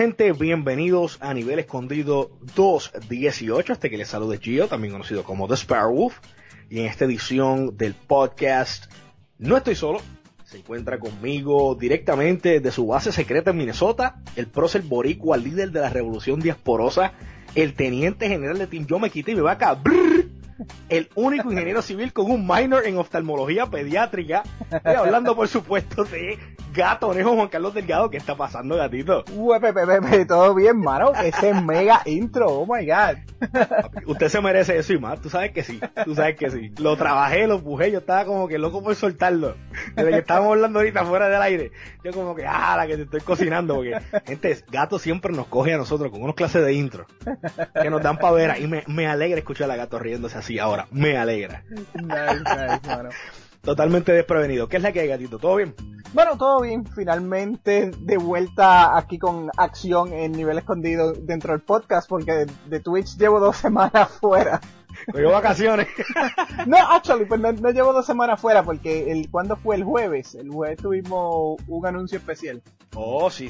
gente, bienvenidos a Nivel Escondido 218, que les saluda Gio, también conocido como The Sparrowwolf, y en esta edición del podcast no estoy solo, se encuentra conmigo directamente de su base secreta en Minnesota, el prócer boricua, líder de la revolución diasporosa, el teniente general de Team Yo Me Quité y Me Vaca, el único ingeniero civil con un minor en oftalmología pediátrica. Estoy hablando, por supuesto, de Gatonejo Juan Carlos Delgado. ¿Qué está pasando, gatito? Todo bien, mano. Ese mega intro, oh my God. Usted se merece eso y más, tú sabes que sí. Lo trabajé, lo empujé, yo estaba como que loco por soltarlo. Desde que estábamos hablando ahorita fuera del aire, yo como que, la que te estoy cocinando, porque, gente, Gato siempre nos coge a nosotros con unos clases de intro que nos dan pa' ver, y me alegra escuchar a Gato riéndose así ahora, me alegra. Nice, mano. Totalmente desprevenido. ¿Qué es la que hay, gatito? ¿Todo bien? Bueno, todo bien. Finalmente de vuelta aquí con acción en Nivel Escondido dentro del podcast, porque de Twitch llevo 2 semanas fuera. Llevo vacaciones. No, actually, pues no llevo 2 semanas fuera, porque ¿cuándo fue el jueves? El jueves tuvimos un anuncio especial. Oh, sí.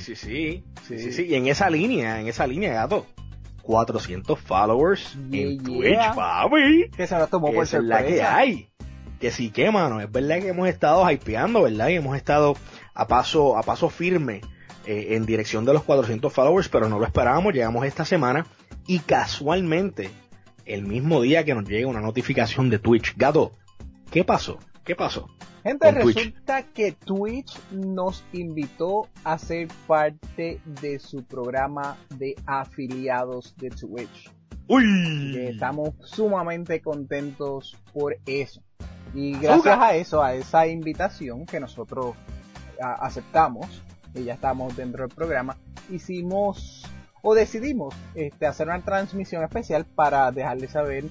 Y en esa línea, gato. 400 followers en Twitch, papi. Que se nos tomó por sorpresa. Es la que hay. Que sí que, mano, es verdad que hemos estado hypeando, ¿verdad? Y hemos estado a paso firme en dirección de los 400 followers, pero no lo esperábamos. Llegamos esta semana y casualmente, el mismo día que nos llega una notificación de Twitch. Gato, ¿qué pasó? Gente, resulta que Twitch nos invitó a ser parte de su programa de afiliados de Twitch. ¡Uy! Estamos sumamente contentos por eso. Y gracias a eso, a esa invitación que nosotros aceptamos, y ya estamos dentro del programa, decidimos hacer una transmisión especial para dejarle saber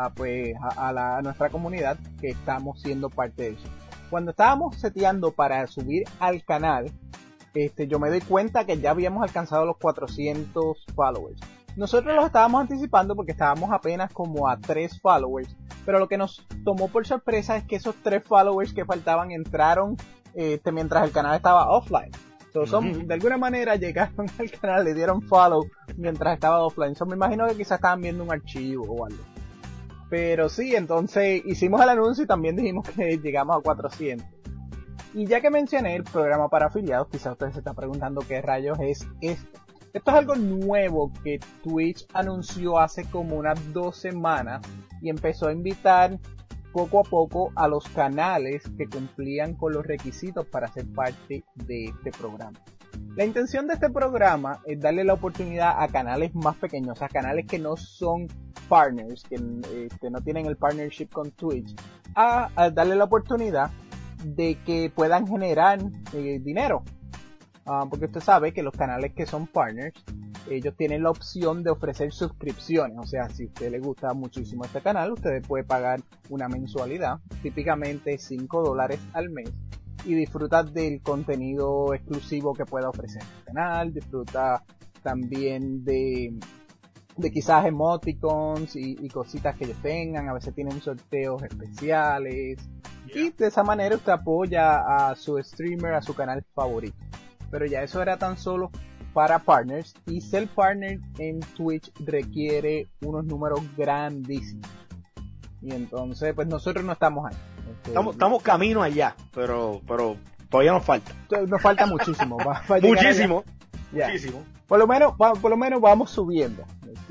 a nuestra comunidad que estamos siendo parte de eso. Cuando estábamos seteando para subir al canal, yo me doy cuenta que ya habíamos alcanzado los 400 followers. Nosotros los estábamos anticipando porque estábamos apenas como a 3 followers, pero lo que nos tomó por sorpresa es que esos 3 followers que faltaban entraron mientras el canal estaba offline. De alguna manera llegaron al canal, le dieron follow mientras estaba offline. Me imagino que quizás estaban viendo un archivo o algo. Pero sí, entonces hicimos el anuncio y también dijimos que llegamos a 400. Y ya que mencioné el programa para afiliados, quizás ustedes se están preguntando qué rayos es esto. Esto es algo nuevo que Twitch anunció hace como unas 2 semanas y empezó a invitar poco a poco a los canales que cumplían con los requisitos para ser parte de este programa. La intención de este programa es darle la oportunidad a canales más pequeños, a canales que no son partners, que no tienen el partnership con Twitch, a darle la oportunidad de que puedan generar dinero. Porque usted sabe que los canales que son partners, ellos tienen la opción de ofrecer suscripciones. O sea, si a usted le gusta muchísimo este canal, usted puede pagar una mensualidad, típicamente $5 al mes, y disfruta del contenido exclusivo que pueda ofrecer el canal, disfruta también de quizás emoticons y cositas que ellos tengan. A veces tienen sorteos especiales, y de esa manera usted apoya a su streamer, a su canal favorito. Pero ya eso era tan solo para partners, y ser partner en Twitch requiere unos números grandísimos. Y entonces, pues nosotros no estamos ahí. Estamos camino allá, pero todavía nos falta. Nos falta muchísimo. Muchísimo. Por lo menos vamos subiendo.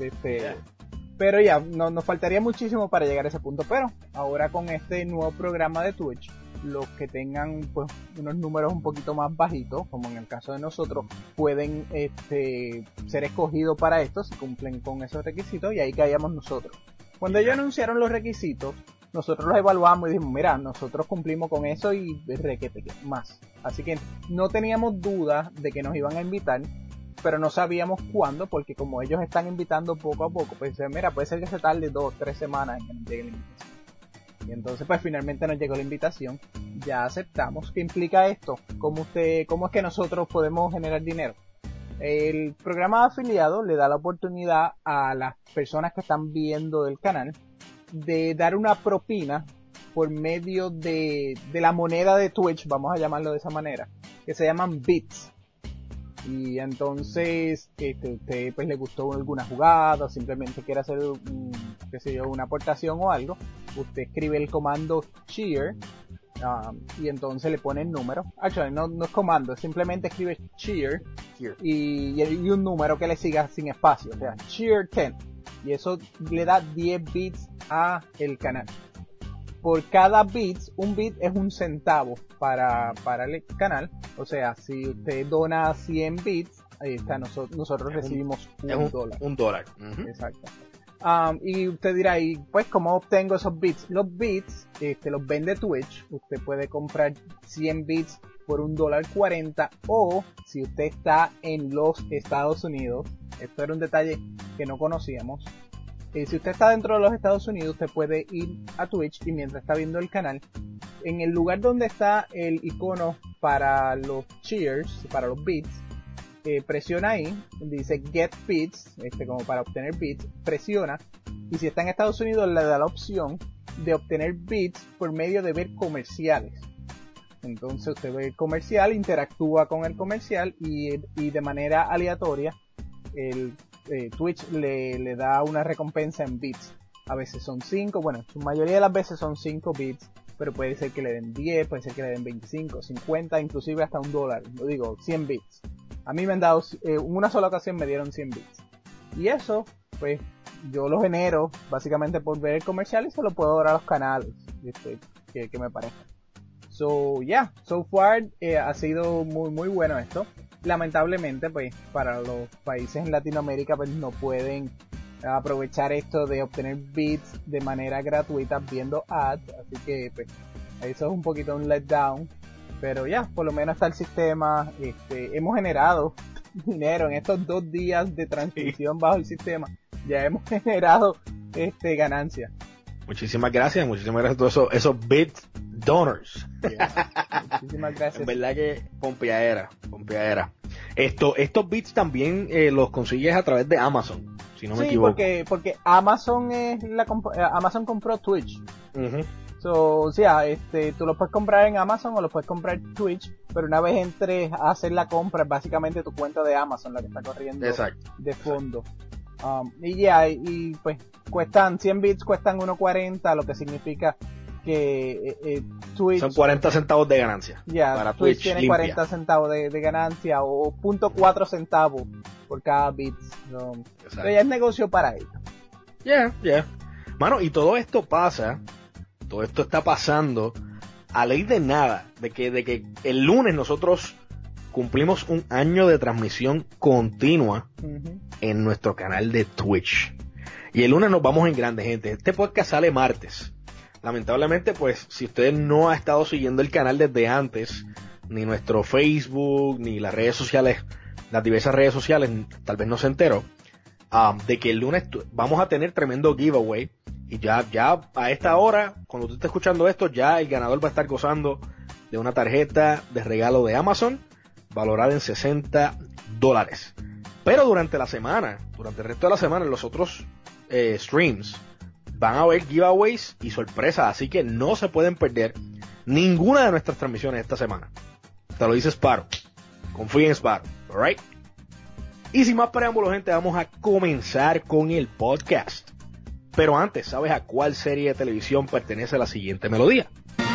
Pero ya, nos faltaría muchísimo para llegar a ese punto. Pero ahora con este nuevo programa de Twitch, los que tengan pues unos números un poquito más bajitos, como en el caso de nosotros, pueden ser escogidos para esto si cumplen con esos requisitos, y ahí caíamos nosotros. Cuando ellos anunciaron los requisitos, nosotros los evaluamos y dijimos, mira, nosotros cumplimos con eso y requete más. Así que no teníamos dudas de que nos iban a invitar, pero no sabíamos cuándo, porque como ellos están invitando poco a poco, pues mira, puede ser que se tarde 2-3 semanas en que nos llegue la invitación. Y entonces pues finalmente nos llegó la invitación, ya aceptamos. ¿Qué implica esto? ¿Cómo es que nosotros podemos generar dinero? El programa de afiliados le da la oportunidad a las personas que están viendo el canal de dar una propina por medio de la moneda de Twitch, vamos a llamarlo de esa manera, que se llaman bits. Y entonces, usted pues le gustó alguna jugada, o simplemente quiere hacer qué sé yo, una aportación o algo, usted escribe el comando cheer, y entonces le pone el número. Actually, no es comando, simplemente escribe cheer y un número que le siga sin espacio, o sea, cheer 10. Y eso le da 10 bits a el canal. Por cada bits, un bit es un centavo para el canal. O sea, si usted dona 100 bits, ahí está, nosotros recibimos $1. $1. Uh-huh. Exacto. Y usted dirá, ¿y pues cómo obtengo esos bits? Los bits, los vende Twitch. Usted puede comprar 100 bits por $1.40, o si usted está en los Estados Unidos, esto era un detalle que no conocíamos. Si usted está dentro de los Estados Unidos, usted puede ir a Twitch y mientras está viendo el canal, en el lugar donde está el icono para los cheers, para los bits, presiona ahí, dice Get Bits, como para obtener bits, presiona, y si está en Estados Unidos le da la opción de obtener bits por medio de ver comerciales. Entonces usted ve el comercial, interactúa con el comercial y de manera aleatoria el Twitch le da una recompensa en bits. A veces son 5, bueno, su mayoría de las veces son 5 bits, pero puede ser que le den 10, puede ser que le den 25, 50, inclusive hasta $1. Lo digo, 100 bits. A mí me han dado, en una sola ocasión me dieron 100 bits. Y eso, pues, yo lo genero básicamente por ver el comercial y se lo puedo dar a los canales que me parezcan. So far ha sido muy muy bueno esto. Lamentablemente, pues, para los países en Latinoamérica, pues, no pueden aprovechar esto de obtener bits de manera gratuita viendo ads, así que, pues, eso es un poquito un letdown, pero por lo menos está el sistema. Hemos generado dinero en estos 2 días de transmisión bajo el sistema, ya hemos generado ganancias. Muchísimas gracias a todos esos bit donors. Muchísimas gracias. En verdad que pompeadera. Estos bits también los consigues a través de Amazon, si no me equivoco. Porque Amazon Amazon compró Twitch. Uh-huh. Tú lo puedes comprar en Amazon o lo puedes comprar en Twitch, pero una vez entres a hacer la compra, es básicamente tu cuenta de Amazon la que está corriendo. Exacto. De fondo. Y pues cuestan 100 bits, cuestan 1.40, lo que significa que Twitch son 40 centavos de ganancia. Para Twitch tiene limpia. 40 centavos de ganancia, o 0.4 centavos por cada bit. Pero ya es negocio para ellos. Mano, y todo esto está pasando a ley de nada, de que el lunes nosotros cumplimos 1 año de transmisión continua en nuestro canal de Twitch. Y el lunes nos vamos en grande, gente. Este podcast sale martes. Lamentablemente, pues, si usted no ha estado siguiendo el canal desde antes, ni nuestro Facebook, ni las redes sociales, las diversas redes sociales, tal vez no se enteró, de que el lunes vamos a tener tremendo giveaway. Y ya a esta hora, cuando usted esté escuchando esto, ya el ganador va a estar gozando de una tarjeta de regalo de Amazon, valorada en $60. Pero durante el resto de la semana, en los otros streams, van a haber giveaways y sorpresas, así que no se pueden perder ninguna de nuestras transmisiones esta semana. Te lo dice Sparrow. Confía en Sparrow, alright? Y sin más preámbulos, gente, vamos a comenzar con el podcast. Pero antes, ¿sabes a cuál serie de televisión pertenece la siguiente melodía?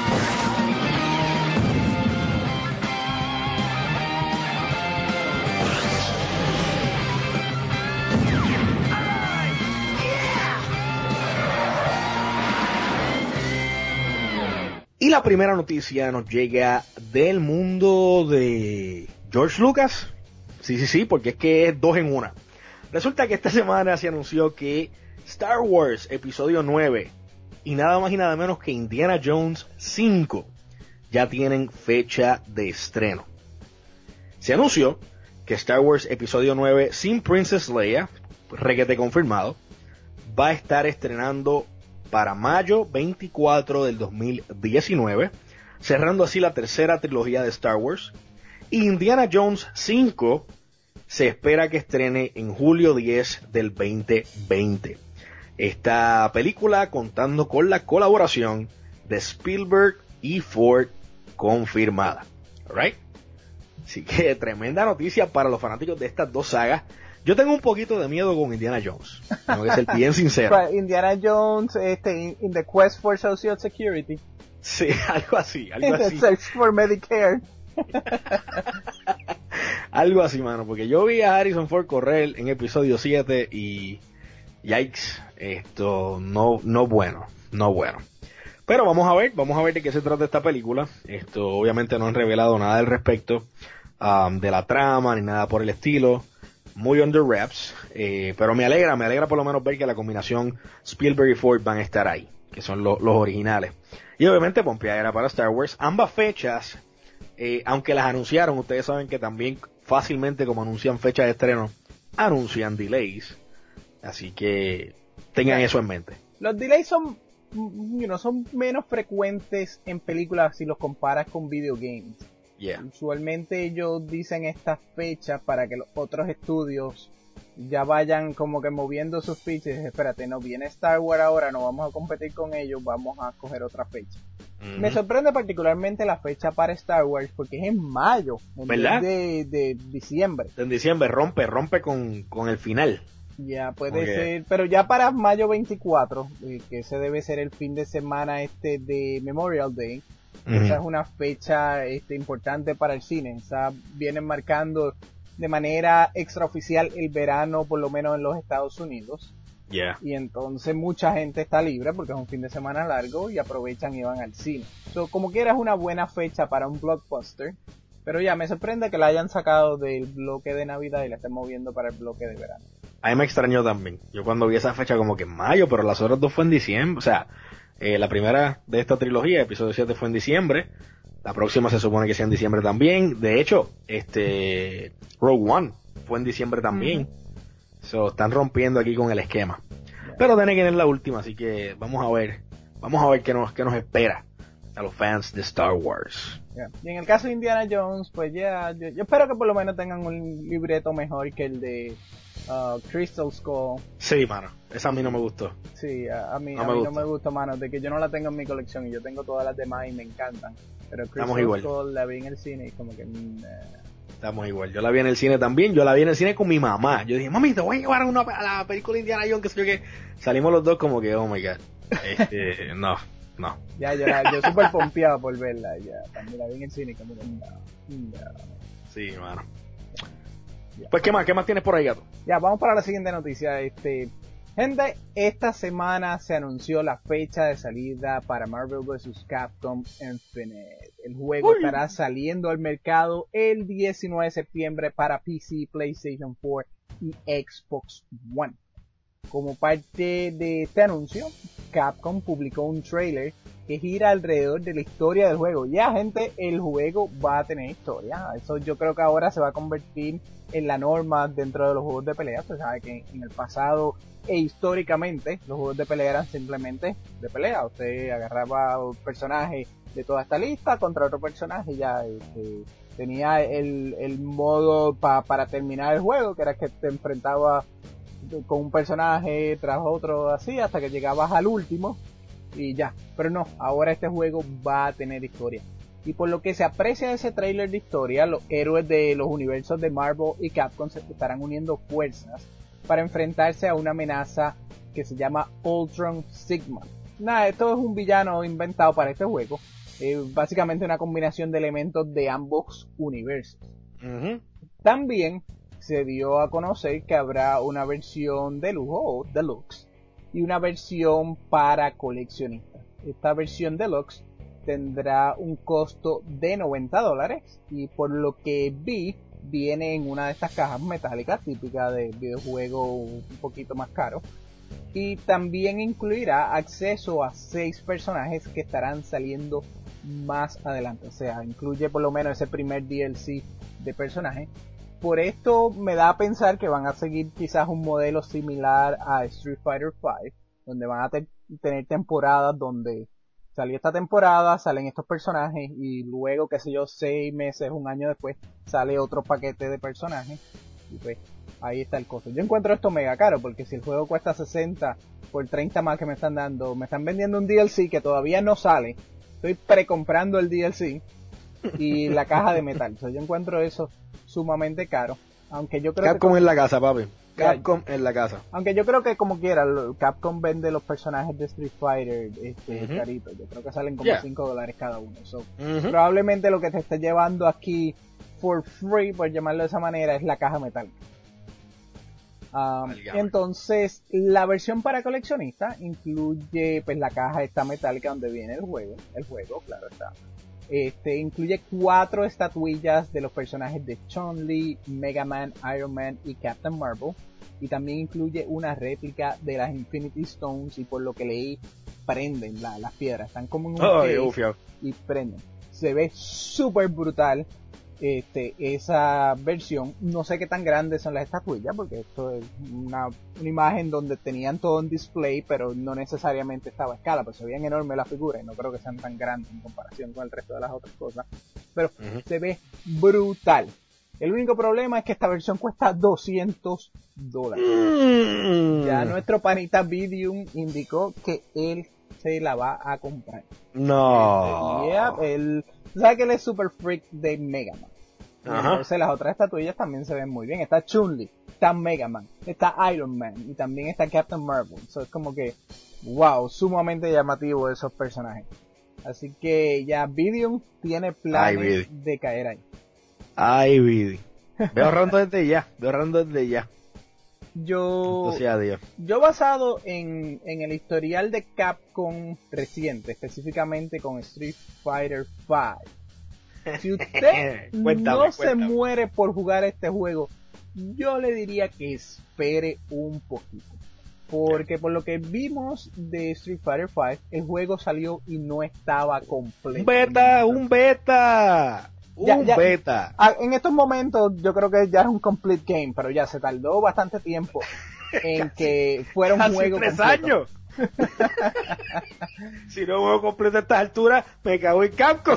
Y la primera noticia nos llega del mundo de George Lucas. Sí, porque es que es 2 en 1. Resulta que esta semana se anunció que Star Wars Episodio 9 y nada más y nada menos que Indiana Jones 5 ya tienen fecha de estreno. Se anunció que Star Wars Episodio 9 sin Princess Leia, requete confirmado, va a estar estrenando para mayo 24 del 2019, cerrando así la tercera trilogía de Star Wars. Y Indiana Jones 5 se espera que estrene en julio 10 del 2020. Esta película contando con la colaboración de Spielberg y Ford confirmada. Alright. Así que tremenda noticia para los fanáticos de estas dos sagas. Yo tengo un poquito de miedo con Indiana Jones. Tengo que ser bien sincero. Indiana Jones, in the quest for social security. Sí, algo así. In the search for Medicare. Algo así, mano, porque yo vi a Harrison Ford correr en episodio 7 y yikes, esto no bueno. Pero vamos a ver de qué se trata esta película. Esto obviamente no han revelado nada al respecto de la trama ni nada por el estilo. Muy under wraps, pero me alegra por lo menos ver que la combinación Spielberg y Ford van a estar ahí, que son los originales. Y obviamente pompeadera para Star Wars. Ambas fechas, aunque las anunciaron, ustedes saben que también fácilmente como anuncian fechas de estreno, anuncian delays. Así que tengan eso en mente. Los delays son menos frecuentes en películas si los comparas con video games. Yeah. Usualmente ellos dicen estas fechas para que los otros estudios ya vayan como que moviendo sus fichas. Espérate, no viene Star Wars ahora, no vamos a competir con ellos, vamos a coger otra fecha. Mm-hmm. Me sorprende particularmente la fecha para Star Wars porque es en mayo, en ¿verdad? vez de diciembre. En diciembre rompe con el final. Ya puede ser, pero ya para mayo 24, que ese debe ser el fin de semana de Memorial Day. Esa es una fecha importante para el cine. Esa vienen marcando de manera extraoficial el verano, por lo menos en los Estados Unidos. Yeah. Y entonces mucha gente está libre porque es un fin de semana largo y aprovechan y van al cine. Como quiera es una buena fecha para un blockbuster. Pero ya me sorprende que la hayan sacado del bloque de Navidad y la estén moviendo para el bloque de verano. A mí me extrañó también. Yo cuando vi esa fecha como que en mayo, pero las otras dos fue en diciembre. O sea, la primera de esta trilogía, episodio 7, fue en diciembre. La próxima se supone que sea en diciembre también. De hecho, Rogue One fue en diciembre también. So, están rompiendo aquí con el esquema. Yeah. Pero tiene que ir la última, así que vamos a ver qué nos espera a los fans de Star Wars. Yeah. Y en el caso de Indiana Jones, pues yo espero que por lo menos tengan un libreto mejor que el de Crystal Skull. Sí, mano, esa a mí no me gustó. Sí, a mí no me gustó, mano, de que yo no la tengo en mi colección y yo tengo todas las demás y me encantan. Pero Crystal Skull la vi en el cine y como que... Estamos igual, yo la vi en el cine también, yo la vi en el cine con mi mamá. Yo dije, mami, te voy a llevar a la película Indiana Jones, que sé yo qué. Salimos los dos como que, oh my god. No. Ya, yo súper pompeado por verla, ya. También la vi en el cine como que, no. Sí, mano. Ya. Pues, ¿qué más tienes por ahí, gato? Ya, vamos para la siguiente noticia. Gente, esta semana se anunció la fecha de salida para Marvel vs. Capcom Infinite. El juego estará saliendo al mercado el 19 de septiembre para PC, PlayStation 4 y Xbox One. Como parte de este anuncio, Capcom publicó un trailer que gira alrededor de la historia del juego. Ya, gente, el juego va a tener historia. Eso yo creo que ahora se va a convertir en la norma dentro de los juegos de pelea. Usted sabe que en el pasado e históricamente los juegos de pelea eran simplemente de pelea. Usted agarraba un personaje de toda esta lista contra otro personaje y ya tenía el modo para terminar el juego, que era que te enfrentabas con un personaje tras otro así hasta que llegabas al último y ya. Pero no, ahora este juego va a tener historia. Y por lo que se aprecia de ese trailer de historia, los héroes de los universos de Marvel y Capcom se estarán uniendo fuerzas para enfrentarse a una amenaza que se llama Ultron Sigma. Nada, esto es un villano inventado para este juego. Básicamente una combinación de elementos de ambos universos. Uh-huh. También se dio a conocer que habrá una versión de lujo o deluxe y una versión para coleccionistas. Esta versión deluxe tendrá un costo de $90 y por lo que vi viene en una de estas cajas metálicas típicas de videojuego un poquito más caro, y también incluirá acceso a 6 personajes que estarán saliendo más adelante. O sea, incluye por lo menos ese primer DLC de personajes. Por esto me da a pensar que van a seguir quizás un modelo similar a Street Fighter V, donde van a tener temporadas donde salió esta temporada, salen estos personajes y luego, qué sé yo, 6 meses, un año después, sale otro paquete de personajes y pues ahí está el costo. Yo encuentro esto mega caro porque si el juego cuesta 60 por 30 más que me están dando, me están vendiendo un DLC que todavía no sale, estoy precomprando el DLC y la caja de metal. O sea, yo encuentro eso sumamente caro. Aunque yo creo Capcom en la casa, papi. Ya. Capcom en la casa. Aunque yo creo que como quiera, Capcom vende los personajes de Street Fighter Ujú. caritos. Yo creo que salen como Yeah. $5 cada uno. So, Ujú. probablemente lo que te esté llevando aquí for free, por llamarlo de esa manera, es la caja metálica. Válgame. Entonces, la versión para coleccionista incluye pues la caja esta metálica donde viene el juego, claro está. Incluye 4 estatuillas de los personajes de Chun-Li, Mega Man, Iron Man y Captain Marvel. Y también incluye una réplica de las Infinity Stones y por lo que leí, prenden las piedras. Están como en un case Ufio. y prenden. Se ve súper brutal esa versión. No sé qué tan grandes son las estatuillas, porque esto es una imagen donde tenían todo en display, pero no necesariamente estaba a escala, pues se veían enormes las figuras y no creo que sean tan grandes en comparación con el resto de las otras cosas. Pero se ve brutal. El único problema es que esta versión cuesta $200. Ya nuestro panita Vidium indicó que él se la va a comprar. No. Él sabe que él es super freak de Mega Man. Ajá. Entonces las otras estatuillas también se ven muy bien. Está Chun-Li, está Mega Man, está Iron Man y también está Captain Marvel. So, es como que, wow, sumamente llamativo esos personajes. Así que ya Vidium tiene planes de caer ahí. Ay, Vidi. Veo ahorrando desde ya. Yo basado en el historial de Capcom reciente, específicamente con Street Fighter V, si usted no se muere por jugar este juego, yo le diría que espere un poquito. Porque por lo que vimos de Street Fighter V, el juego salió y no estaba completo. Un beta. Beta. En estos momentos yo creo que ya es un complete game, pero ya se tardó bastante tiempo en que fuera un juego 3 completo. años. Si no juego completo a estas alturas, me cago en Capcom.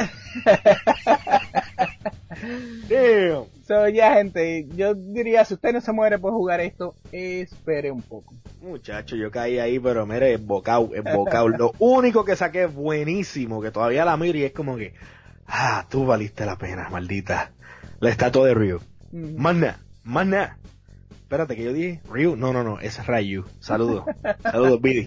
Damn. So, ya, gente, yo diría, si usted no se muere por jugar esto, espere un poco. Muchacho, yo caí ahí, pero mire, embocado. Lo único que saqué buenísimo, que todavía la miro y es como que, tú valiste la pena, maldita. La estatua de Ryu. Más nada. Espérate, que yo dije, Ryu, no, ese es Ryu. Saludos, Bidi.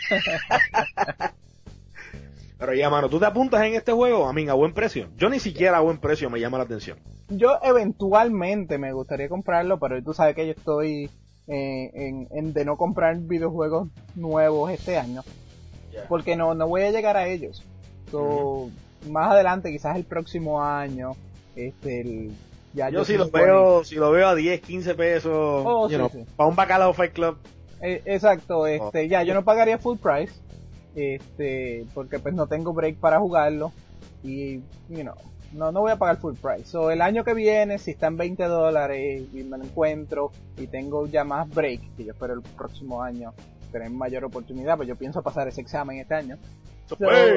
Pero ya, mano, ¿tú te apuntas en este juego? A mí, a buen precio. Yo ni siquiera a buen precio me llama la atención. Yo eventualmente me gustaría comprarlo, pero tú sabes que yo estoy en de no comprar videojuegos nuevos este año. Yeah. Porque no voy a llegar a ellos. So, más adelante, quizás el próximo año, yo si lo veo a 10, 15 pesos, sí. Para un bacalao Fight Club. Exacto, yo no pagaría full price, porque pues no tengo break para jugarlo y, no voy a pagar full price. So, el año que viene, si está en $20 y me lo encuentro y tengo ya más break, que yo espero el próximo año tener mayor oportunidad, pues yo pienso pasar ese examen este año. So,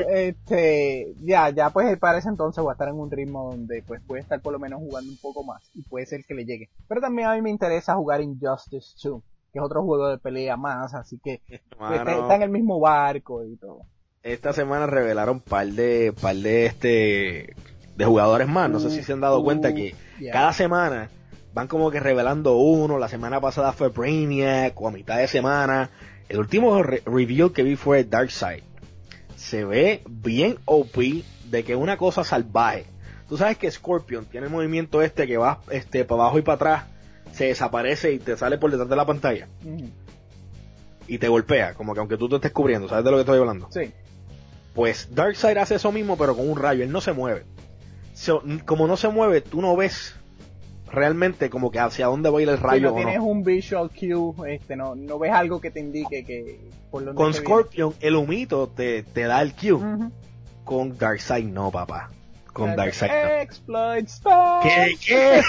ya pues para ese entonces voy a estar en un ritmo donde pues voy a estar por lo menos jugando un poco más y puede ser que le llegue. Pero también a mí me interesa jugar Injustice 2, que es otro juego de pelea más, así que pues, está en el mismo barco y todo. Esta semana revelaron par de jugadores más, no sé si se han dado cuenta que cada semana van como que revelando uno. La semana pasada fue Brainiac, o a mitad de semana. El último reveal que vi fue Darkseid. Se ve bien OP, de que es una cosa salvaje. Tú sabes que Scorpion tiene el movimiento que va para abajo y para atrás, se desaparece y te sale por detrás de la pantalla. Y te golpea, como que aunque tú te estés cubriendo, ¿sabes de lo que estoy hablando? Sí. Pues Darkseid hace eso mismo, pero con un rayo. Él no se mueve. Como no se mueve, tú no ves realmente como que hacia dónde va a ir el rayo. No tienes un visual cue, no ves algo que te indique que por donde con Scorpion viene. El humito te da el cue. Con Darkseid no, papá. Con Darkseid no. Exploit Stop. ¿Qué?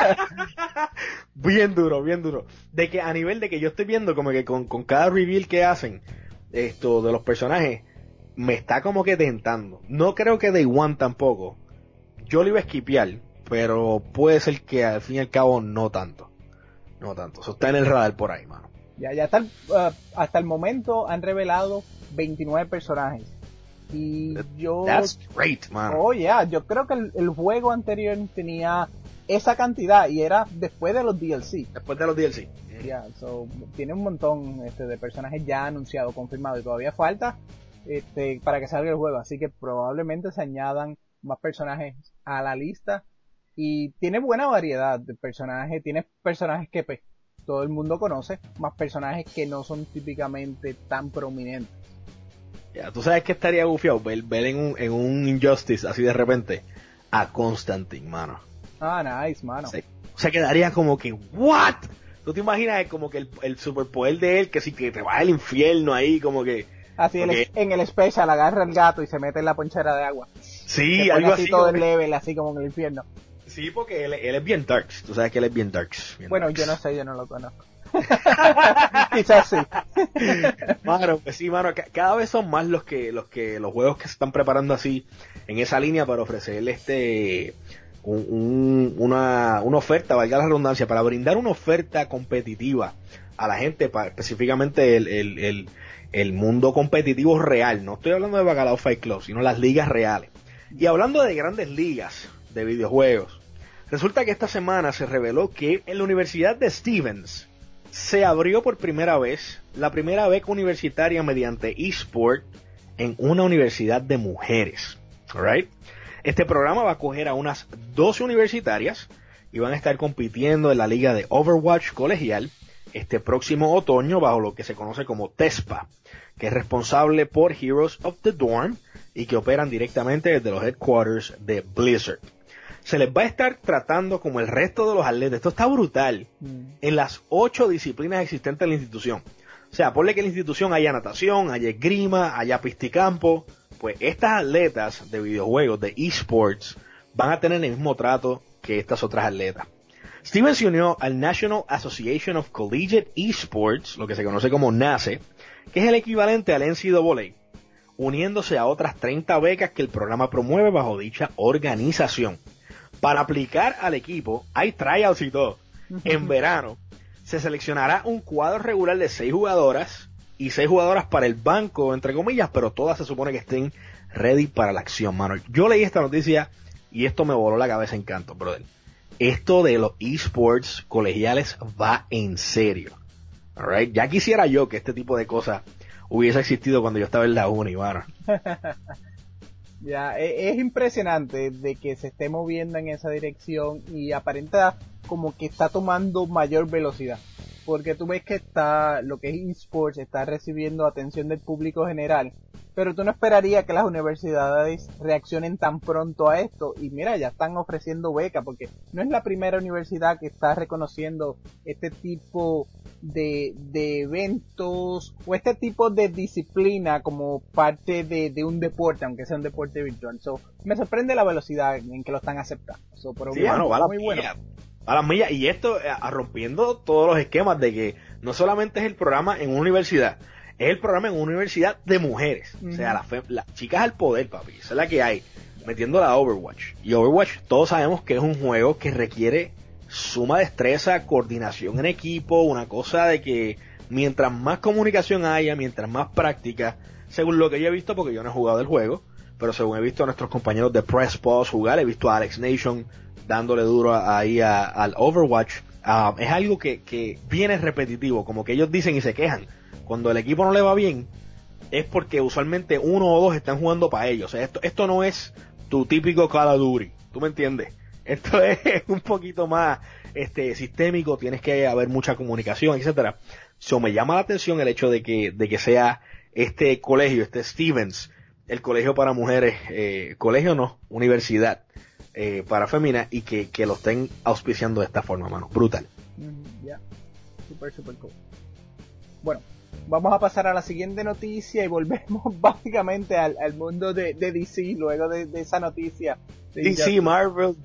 Bien duro. De que a nivel de que yo estoy viendo como que con cada reveal que hacen de los personajes, me está como que tentando. No creo que Day One tampoco. Yo lo iba a esquipear, pero puede ser que al fin y al cabo no tanto. Eso está en el radar por ahí, mano. Ya hasta el momento han revelado 29 personajes. Y yo... That's great, man. Oh, yeah, yo creo que el juego anterior tenía esa cantidad y era después de los DLC. Después de los DLC. Yeah, so, tiene un montón de personajes ya anunciados, confirmados, y todavía falta para que salga el juego, así que probablemente se añadan más personajes a la lista. Y tiene buena variedad de personajes, tiene personajes que pues, todo el mundo conoce, más personajes que no son típicamente tan prominentes. Ya, tú sabes que estaría gufiado ver en un Injustice así de repente a Constantine, mano. Ah, nice, mano. Se quedaría como que, ¿what? ¿Tú te imaginas como que el superpoder de él, que sí que te va al infierno ahí, como que... Así en el special agarra el gato y se mete en la ponchera de agua. Sí, algo así. Todo el level, así como en el infierno. Sí, porque él es bien darks. Tú sabes que él es bien darks. Bueno, yo no sé, yo no lo conozco. Quizás sí. Mano, pues sí, mano, cada vez son más los juegos que se están preparando así en esa línea para ofrecerle una oferta, valga la redundancia, para brindar una oferta competitiva a la gente, específicamente el mundo competitivo real. No estoy hablando de Bacalao Fight Club, sino las ligas reales. Y hablando de grandes ligas de videojuegos, resulta que esta semana se reveló que en la Universidad de Stevens se abrió por primera vez la primera beca universitaria mediante eSport en una universidad de mujeres. Alright. Este programa va a acoger a unas 12 universitarias y van a estar compitiendo en la liga de Overwatch colegial este próximo otoño bajo lo que se conoce como TESPA, que es responsable por Heroes of the Dorm y que operan directamente desde los headquarters de Blizzard. Se les va a estar tratando como el resto de los atletas. Esto está brutal. En las 8 disciplinas existentes en la institución. O sea, ponle que en la institución haya natación, haya esgrima, haya pisticampo. Pues estas atletas de videojuegos, de esports, van a tener el mismo trato que estas otras atletas. Steven se unió al National Association of Collegiate Esports, lo que se conoce como NACE, que es el equivalente al NCAA, uniéndose a otras 30 becas que el programa promueve bajo dicha organización. Para aplicar al equipo hay tryouts y todo. En verano se seleccionará un cuadro regular de 6 jugadoras y 6 jugadoras para el banco, entre comillas, pero todas se supone que estén ready para la acción, mano. Yo leí esta noticia y esto me voló la cabeza en canto, brother. Esto de los esports colegiales va en serio. Alright, ya quisiera yo que este tipo de cosas hubiese existido cuando yo estaba en la uni, mano. Ya, es impresionante de que se esté moviendo en esa dirección y aparenta como que está tomando mayor velocidad. Porque tú ves que lo que es esports está recibiendo atención del público general, pero tú no esperarías que las universidades reaccionen tan pronto a esto. Y mira, ya están ofreciendo becas, porque no es la primera universidad que está reconociendo este tipo de eventos o este tipo de disciplina como parte de un deporte, aunque sea un deporte virtual. So, me sorprende la velocidad en que lo están aceptando. Pero sí, bien, mano, muy bueno. A las millas, y esto rompiendo todos los esquemas de que no solamente es el programa en una universidad, es el programa en una universidad de mujeres. O sea, las chicas al poder, papi, esa es la que hay, metiéndola a Overwatch. Y Overwatch, todos sabemos que es un juego que requiere suma destreza, coordinación en equipo, una cosa de que mientras más comunicación haya, mientras más práctica, según lo que yo he visto, porque yo no he jugado el juego, pero según he visto a nuestros compañeros de Press Pause jugar, he visto a Alex Nation dándole duro ahí al Overwatch, es algo que viene repetitivo, como que ellos dicen y se quejan. Cuando el equipo no le va bien, es porque usualmente uno o dos están jugando para ellos. O sea, esto no es tu típico Call of Duty, ¿tú me entiendes? Esto es un poquito más sistémico, tienes que haber mucha comunicación, etcétera. So, me llama la atención el hecho de que sea este colegio, Stevens, el colegio para mujeres, colegio no, universidad, para féminas, y que lo estén auspiciando de esta forma, mano. Brutal. Ya, super cool. Bueno, vamos a pasar a la siguiente noticia y volvemos básicamente al mundo de DC luego de esa noticia. DC Marvel.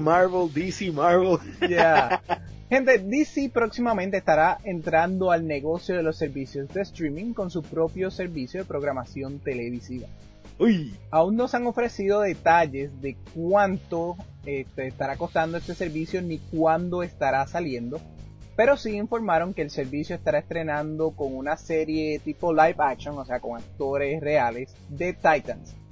Ya. Gente, DC próximamente estará entrando al negocio de los servicios de streaming con su propio servicio de programación televisiva. Uy. Aún no se han ofrecido detalles de cuánto estará costando este servicio ni cuándo estará saliendo, pero sí informaron que el servicio estará estrenando con una serie tipo live action, o sea, con actores reales, de Titans,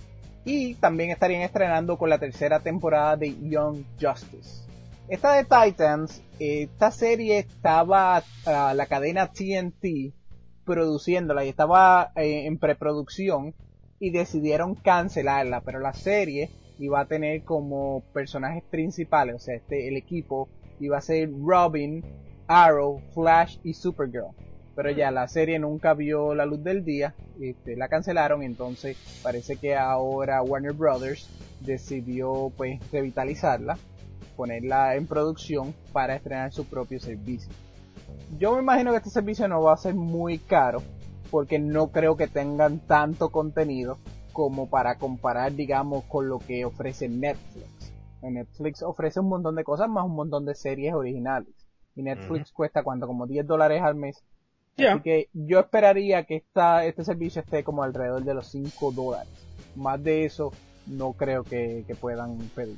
Y también estarían estrenando con la tercera temporada de Young Justice. Esta de Titans, esta serie estaba la cadena TNT produciéndola y estaba en preproducción y decidieron cancelarla, pero la serie iba a tener como personajes principales, o sea, el equipo iba a ser Robin, Arrow, Flash y Supergirl. Pero ya la serie nunca vio la luz del día, la cancelaron, entonces parece que ahora Warner Brothers decidió pues revitalizarla, ponerla en producción para estrenar su propio servicio. Yo me imagino que este servicio no va a ser muy caro, porque no creo que tengan tanto contenido como para comparar, digamos, con lo que ofrece Netflix. Netflix ofrece un montón de cosas más un montón de series originales. Y Netflix cuesta como $10 al mes. Yeah. Así que yo esperaría que este servicio esté como alrededor de los $5. Más de eso no creo que puedan pedir.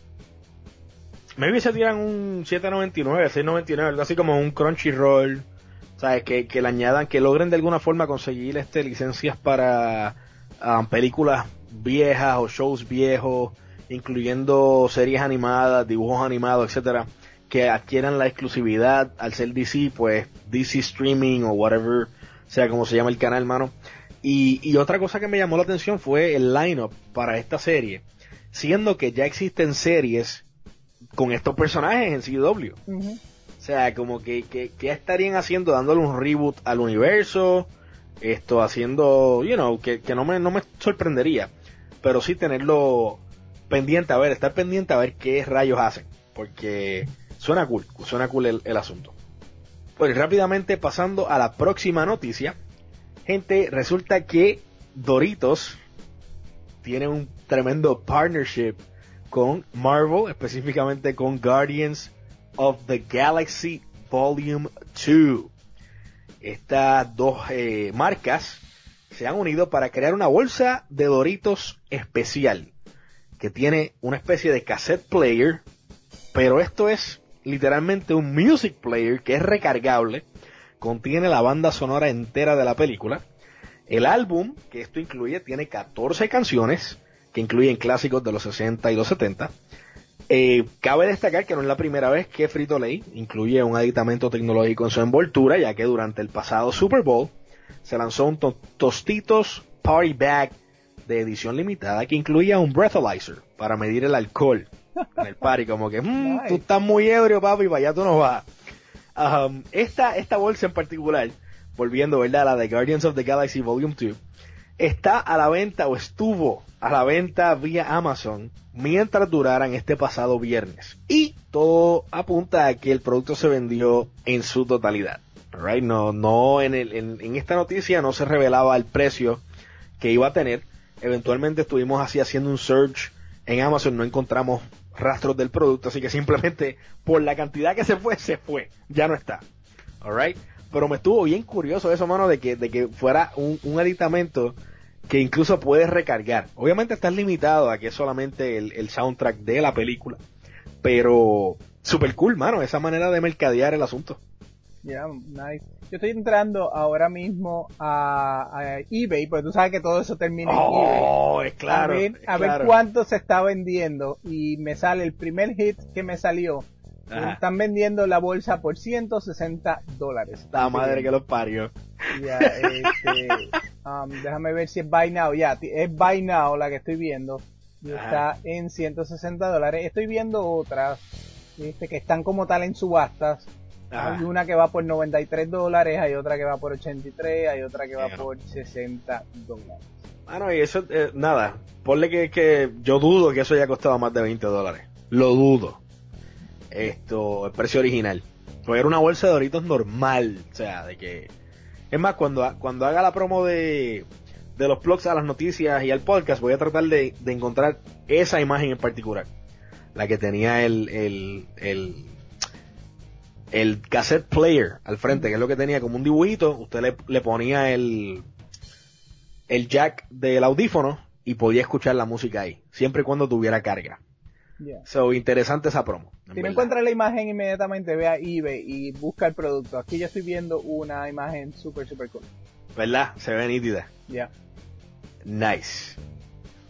Maybe se tiran un $7.99, $6.99, algo así como un Crunchyroll, ¿sabes? Que le añadan, que logren de alguna forma conseguir licencias para películas viejas o shows viejos, incluyendo series animadas, dibujos animados, etcétera, que adquieran la exclusividad al ser DC, pues DC Streaming o whatever sea como se llama el canal, mano. Y otra cosa que me llamó la atención fue el lineup para esta serie, siendo que ya existen series con estos personajes en CW. O sea, como que estarían haciendo, dándole un reboot al universo, haciendo, que no me sorprendería, pero sí tenerlo pendiente, estar pendiente a ver qué rayos hacen, porque suena cool el asunto. Pues rápidamente pasando a la próxima noticia, gente, resulta que Doritos tiene un tremendo partnership con Marvel, específicamente con Guardians of the Galaxy Volume 2. Estas dos marcas se han unido para crear una bolsa de Doritos especial que tiene una especie de cassette player, pero esto es literalmente un music player que es recargable, contiene la banda sonora entera de la película. El álbum que esto incluye tiene 14 canciones que incluyen clásicos de los 60 y los 70. Cabe destacar que no es la primera vez que Frito-Lay incluye un aditamento tecnológico en su envoltura, ya que durante el pasado Super Bowl se lanzó un Tostitos Party Bag de edición limitada que incluía un breathalyzer para medir el alcohol en el party, como que nice. Tú estás muy ebrio, papi, para allá tú no vas. Esta bolsa en particular, volviendo, ¿verdad?, a la de Guardians of the Galaxy Volume 2, está a la venta o estuvo a la venta vía Amazon mientras duraran este pasado viernes. Y todo apunta a que el producto se vendió en su totalidad. Right? No en esta noticia no se revelaba el precio que iba a tener. Eventualmente estuvimos así haciendo un search en Amazon, no encontramos rastros del producto, así que simplemente por la cantidad que se fue, ya no está. Alright? Pero me estuvo bien curioso eso, mano, de que fuera un aditamento que incluso puedes recargar. Obviamente estás limitado a que es solamente el soundtrack de la película, pero super cool, mano, esa manera de mercadear el asunto. Yeah, nice. Yo estoy entrando ahora mismo a eBay, pues tú sabes que todo eso termina en eBay. Es claro. A ver cuánto se está vendiendo, y me sale el primer hit que me salió. Están vendiendo la bolsa por $160. La madre que los parió. Ya, déjame ver si es Buy Now. Ya, es Buy Now la que estoy viendo. Y está en $160. Estoy viendo otras que están como tal en subastas. Hay una que va por $93, hay otra que va por $83, hay otra que va por $60. Bueno, y eso, nada, ponle que yo dudo que eso haya costado más de $20. Lo dudo. El precio original. Porque era una bolsa de Doritos normal, o sea, de que... Es más, cuando haga la promo de los blogs a las noticias y al podcast, voy a tratar de encontrar esa imagen en particular. La que tenía el cassette player al frente, que es lo que tenía como un dibujito. Usted le ponía el jack del audífono y podía escuchar la música ahí, siempre y cuando tuviera carga. Yeah. So, interesante esa promo. Si no encuentras la imagen inmediatamente, ve a eBay y busca el producto. Aquí yo estoy viendo una imagen super cool. ¿Verdad? Se ve nítida. Ya. Nice.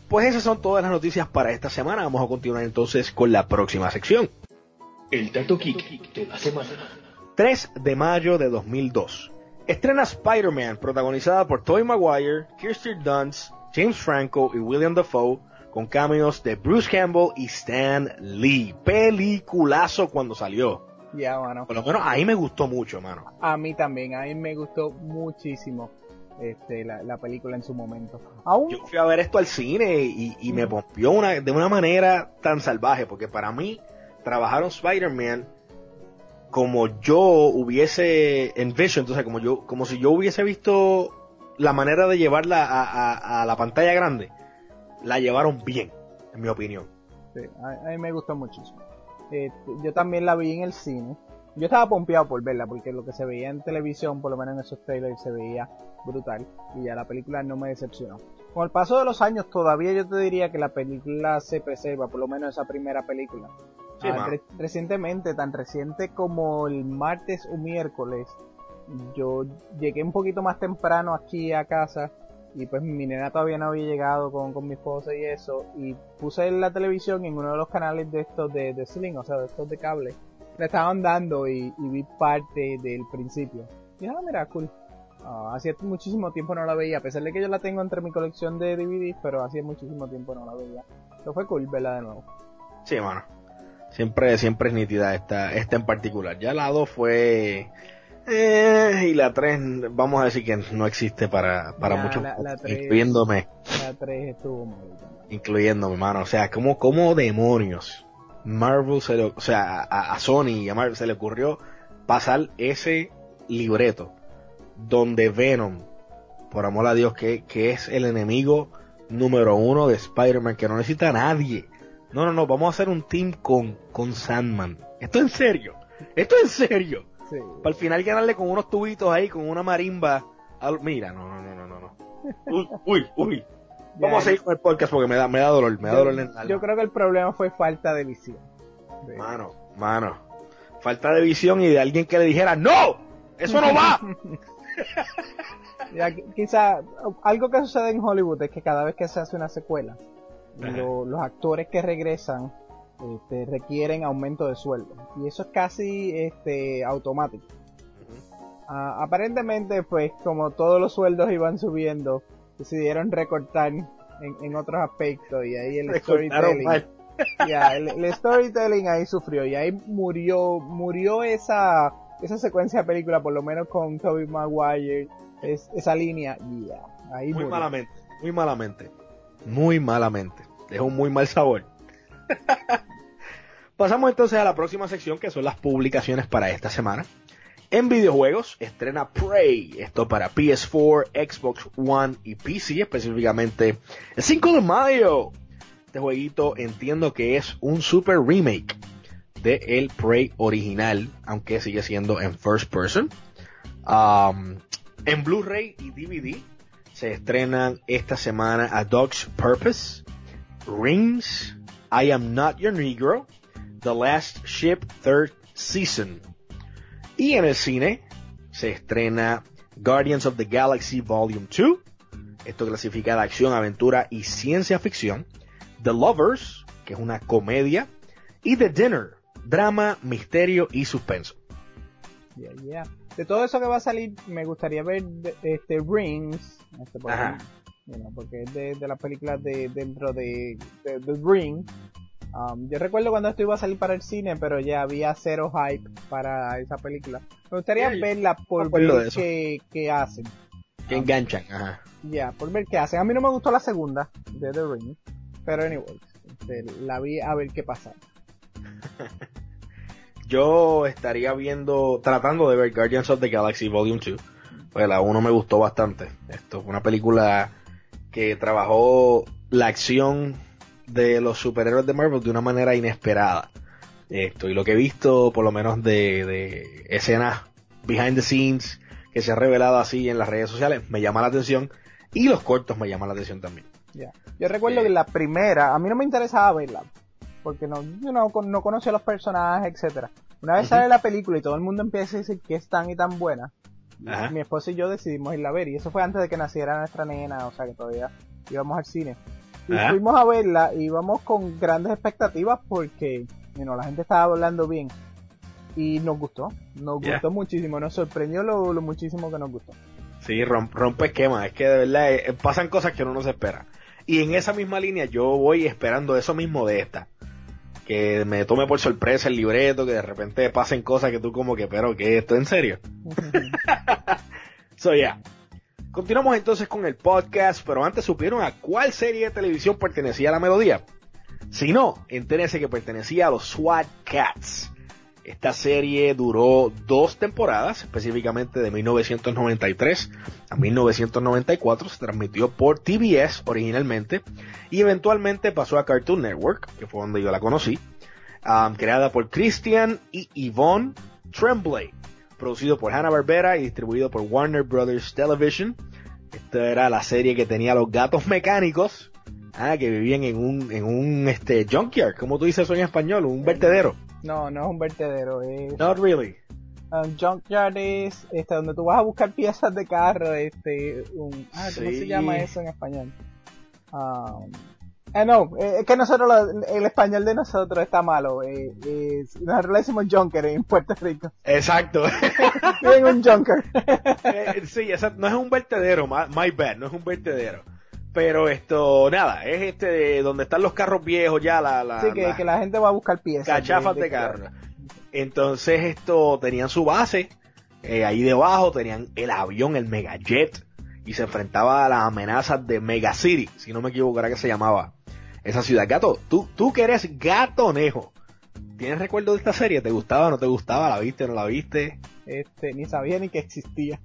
Pues esas son todas las noticias para esta semana. Vamos a continuar entonces con la próxima sección. El dato geek de la semana. 3 de mayo de 2002. Estrena Spider-Man, protagonizada por Tobey Maguire, Kirsten Dunst, James Franco y William Dafoe, con cameos de Bruce Campbell y Stan Lee. Peliculazo cuando salió. Ya, mano. Por lo menos a mí me gustó mucho, mano. A mí también, a mí me gustó muchísimo la película en su momento. Yo fui a ver esto al cine y me pompió de una manera tan salvaje, porque para mí trabajaron Spider-Man como yo hubiese envisioned, entonces como si yo hubiese visto la manera de llevarla a la pantalla grande. La llevaron bien, en mi opinión. Sí, a mí me gustó muchísimo. Yo también la vi en el cine. Yo estaba pompeado por verla, porque lo que se veía en televisión, por lo menos en esos trailers, se veía brutal. Y ya la película no me decepcionó. Con el paso de los años, todavía yo te diría que la película se preserva, por lo menos esa primera película. Sí, recientemente, tan reciente como el martes o miércoles, yo llegué un poquito más temprano aquí a casa. Y pues mi nena todavía no había llegado con mi esposa y eso. Y puse la televisión en uno de los canales de estos de Sling, o sea, de estos de cable. Le estaban dando y vi parte del principio. Y mira, cool. Hacía muchísimo tiempo no la veía, a pesar de que yo la tengo entre mi colección de DVDs, pero hacía muchísimo tiempo no la veía. Pero fue cool verla de nuevo. Sí, mano. Siempre es nítida esta en particular. Ya la 2 fue... y la 3, vamos a decir que no existe para muchos, la 3, incluyéndome. La 3 estuvo muy bien. Incluyéndome, mano. O sea, como demonios Marvel a Sony y a Marvel se le ocurrió pasar ese libreto donde Venom, por amor a Dios, que es el enemigo número 1 de Spider-Man, que no necesita a nadie. No, vamos a hacer un team con Sandman. Esto es en serio. Sí. Para al final ganarle con unos tubitos ahí, con una marimba. Mira, no. Uy. Vamos a seguir con el podcast porque me da dolor, en el alma. Yo creo que el problema fue falta de visión. Sí. Mano. Falta de visión y de alguien que le dijera, ¡no! ¡Eso no va! Ya, quizá algo que sucede en Hollywood es que cada vez que se hace una secuela, los actores que regresan requieren aumento de sueldo, y eso es casi automático. Aparentemente, pues como todos los sueldos iban subiendo, decidieron recortar en otros aspectos, y ahí el storytelling el storytelling ahí sufrió, y ahí murió esa secuencia de película, por lo menos con Tobey Maguire, esa línea, ahí muy murió. Muy malamente. Dejó un muy mal sabor. Pasamos entonces a la próxima sección, que son las publicaciones para esta semana. En videojuegos, estrena Prey, esto para PS4, Xbox One y PC, específicamente el 5 de mayo. Este jueguito entiendo que es un super remake de el Prey original, aunque sigue siendo en first person. En Blu-ray y DVD se estrenan esta semana A Dog's Purpose, Rings, I Am Not Your Negro, The Last Ship Third Season. Y en el cine se estrena Guardians of the Galaxy Volume 2, esto clasificada acción, aventura y ciencia ficción, The Lovers, que es una comedia, y The Dinner, drama, misterio y suspenso. De todo eso que va a salir, me gustaría ver Rings, porque es de las películas dentro de The Ring. Yo recuerdo cuando esto iba a salir para el cine, pero ya había cero hype para esa película. Me gustaría verla por ver qué hacen. Que enganchan, por ver qué hacen. A mí no me gustó la segunda de The Ring, pero anyway, la vi a ver qué pasa. Yo estaría tratando de ver Guardians of the Galaxy Volume 2. Pues la 1 me gustó bastante. Esto fue una película que trabajó la acción de los superhéroes de Marvel de una manera inesperada. Y lo que he visto, por lo menos de escenas behind the scenes que se ha revelado así en las redes sociales, me llama la atención, y los cortos me llaman la atención también. Yo recuerdo que la primera, a mí no me interesaba verla, porque no conocía a los personajes, etcétera. Una vez sale la película y todo el mundo empieza a decir que es tan y tan buena, mi esposa y yo decidimos irla a ver, y eso fue antes de que naciera nuestra nena, o sea que todavía íbamos al cine. Y fuimos a verla y íbamos con grandes expectativas porque la gente estaba hablando bien. Y nos gustó muchísimo, nos sorprendió lo muchísimo que nos gustó. Sí, rompe esquema, es que de verdad pasan cosas que uno no se espera. Y en esa misma línea yo voy esperando eso mismo de esta. Que me tome por sorpresa el libreto, que de repente pasen cosas que tú como que, pero ¿qué? ¿Esto en serio? So yeah. Continuamos entonces con el podcast, pero antes supieron a cuál serie de televisión pertenecía a la melodía. Si no, entérense que pertenecía a los SWAT Cats. Esta serie duró 2 temporadas, específicamente de 1993 a 1994, se transmitió por TBS originalmente y eventualmente pasó a Cartoon Network, que fue donde yo la conocí, creada por Christian y Yvonne Tremblay, producido por Hanna-Barbera y distribuido por Warner Brothers Television. Esta era la serie que tenía los gatos mecánicos, que vivían en un junkyard, como tú dices eso en español, un vertedero. No es un vertedero, es... Not really. Junkyard es donde tú vas a buscar piezas de carro, ¿cómo se llama eso en español? Es que nosotros, el español de nosotros está malo, nosotros le decimos junker en Puerto Rico. Exacto. En un junker. Sí, no es un vertedero, my bad, no es un vertedero. Pero nada, es donde están los carros viejos ya, que la gente va a buscar piezas. Cachafas de carro. Entonces tenían su base, ahí debajo tenían el avión, el Megajet, y se enfrentaba a las amenazas de Mega City, si no me equivoco era que se llamaba esa ciudad. Gato, tú que eres gatonejo, ¿tienes recuerdo de esta serie? ¿Te gustaba, no te gustaba? ¿La viste, no la viste? Ni sabía ni que existía.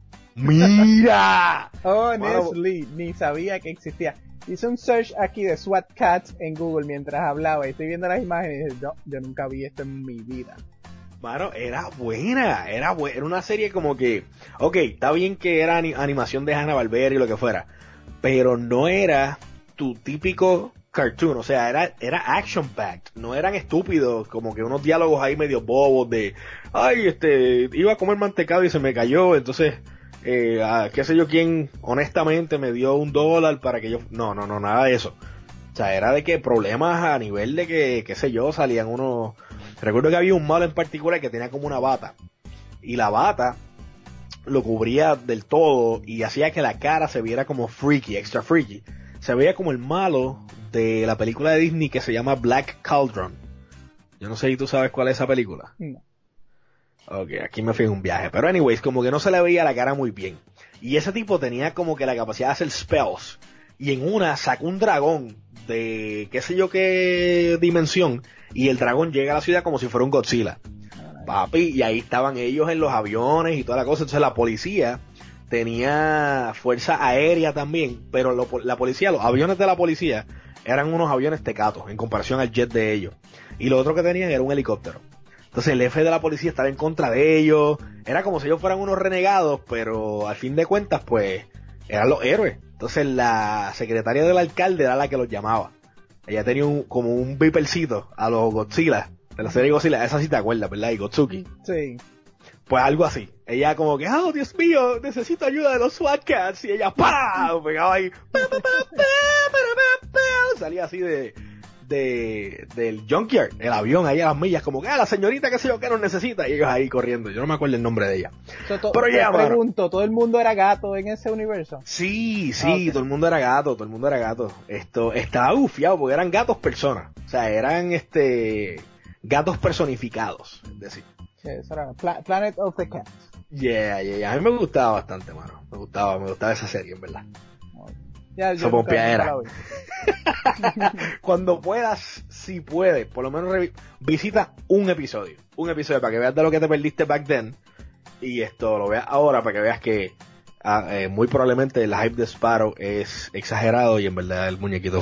¡Mira! Honestly, ni sabía que existía. Hice un search aquí de SWAT Cats en Google mientras hablaba y estoy viendo las imágenes y dije, yo nunca vi esto en mi vida. Mano, era buena, era una serie como que, está bien que era animación de Hanna-Barbera y lo que fuera, pero no era tu típico cartoon, o sea, era action-packed, no eran estúpidos, como que unos diálogos ahí medio bobos de, iba a comer mantecado y se me cayó, entonces... qué sé yo quién honestamente me dio $1 para que yo... No, nada de eso. O sea, era de que problemas a nivel de que, qué sé yo, salían unos... Recuerdo que había un malo en particular que tenía como una bata. Y la bata lo cubría del todo y hacía que la cara se viera como freaky, extra freaky. Se veía como el malo de la película de Disney que se llama Black Cauldron. Yo no sé si tú sabes cuál es esa película. No. Ok, aquí me fui en un viaje. Pero anyways, como que no se le veía la cara muy bien. Y ese tipo tenía como que la capacidad de hacer spells. Y en una sacó un dragón de qué sé yo qué dimensión. Y el dragón llega a la ciudad como si fuera un Godzilla. Papi, y ahí estaban ellos en los aviones y toda la cosa. Entonces la policía tenía fuerza aérea también. Pero la policía, los aviones de la policía eran unos aviones tecatos en comparación al jet de ellos. Y lo otro que tenían era un helicóptero. Entonces el jefe de la policía estaba en contra de ellos. Era como si ellos fueran unos renegados, pero al fin de cuentas, pues, eran los héroes. Entonces la secretaria del alcalde era la que los llamaba. Ella tenía como un vipercito a los Godzilla, de la serie Godzilla. Esa sí te acuerdas, ¿verdad? Y Gotsuki. Sí. Pues algo así. Ella como que, Dios mío, necesito ayuda de los SWAT Cats. Y ella, ¡pah! Pegaba ahí. Salía así del junkyard, el avión ahí a las millas, como que la señorita que sé yo que nos necesita, y ellos ahí corriendo. Yo no me acuerdo el nombre de ella. Pero ya, pregunto, ¿todo el mundo era gato en ese universo? Sí, okay. Todo el mundo era gato. Esto estaba bufiado porque eran gatos personas, o sea, eran gatos personificados, es decir. Sí, eso era Planet of the Cats. Yeah, a mí me gustaba bastante, mano. Me gustaba esa serie, en verdad. Ya, Cuando puedas, si puedes, por lo menos visita un episodio para que veas de lo que te perdiste back then y lo veas ahora para que veas que muy probablemente el hype de Sparrow es exagerado y en verdad el muñequito... ¿Tú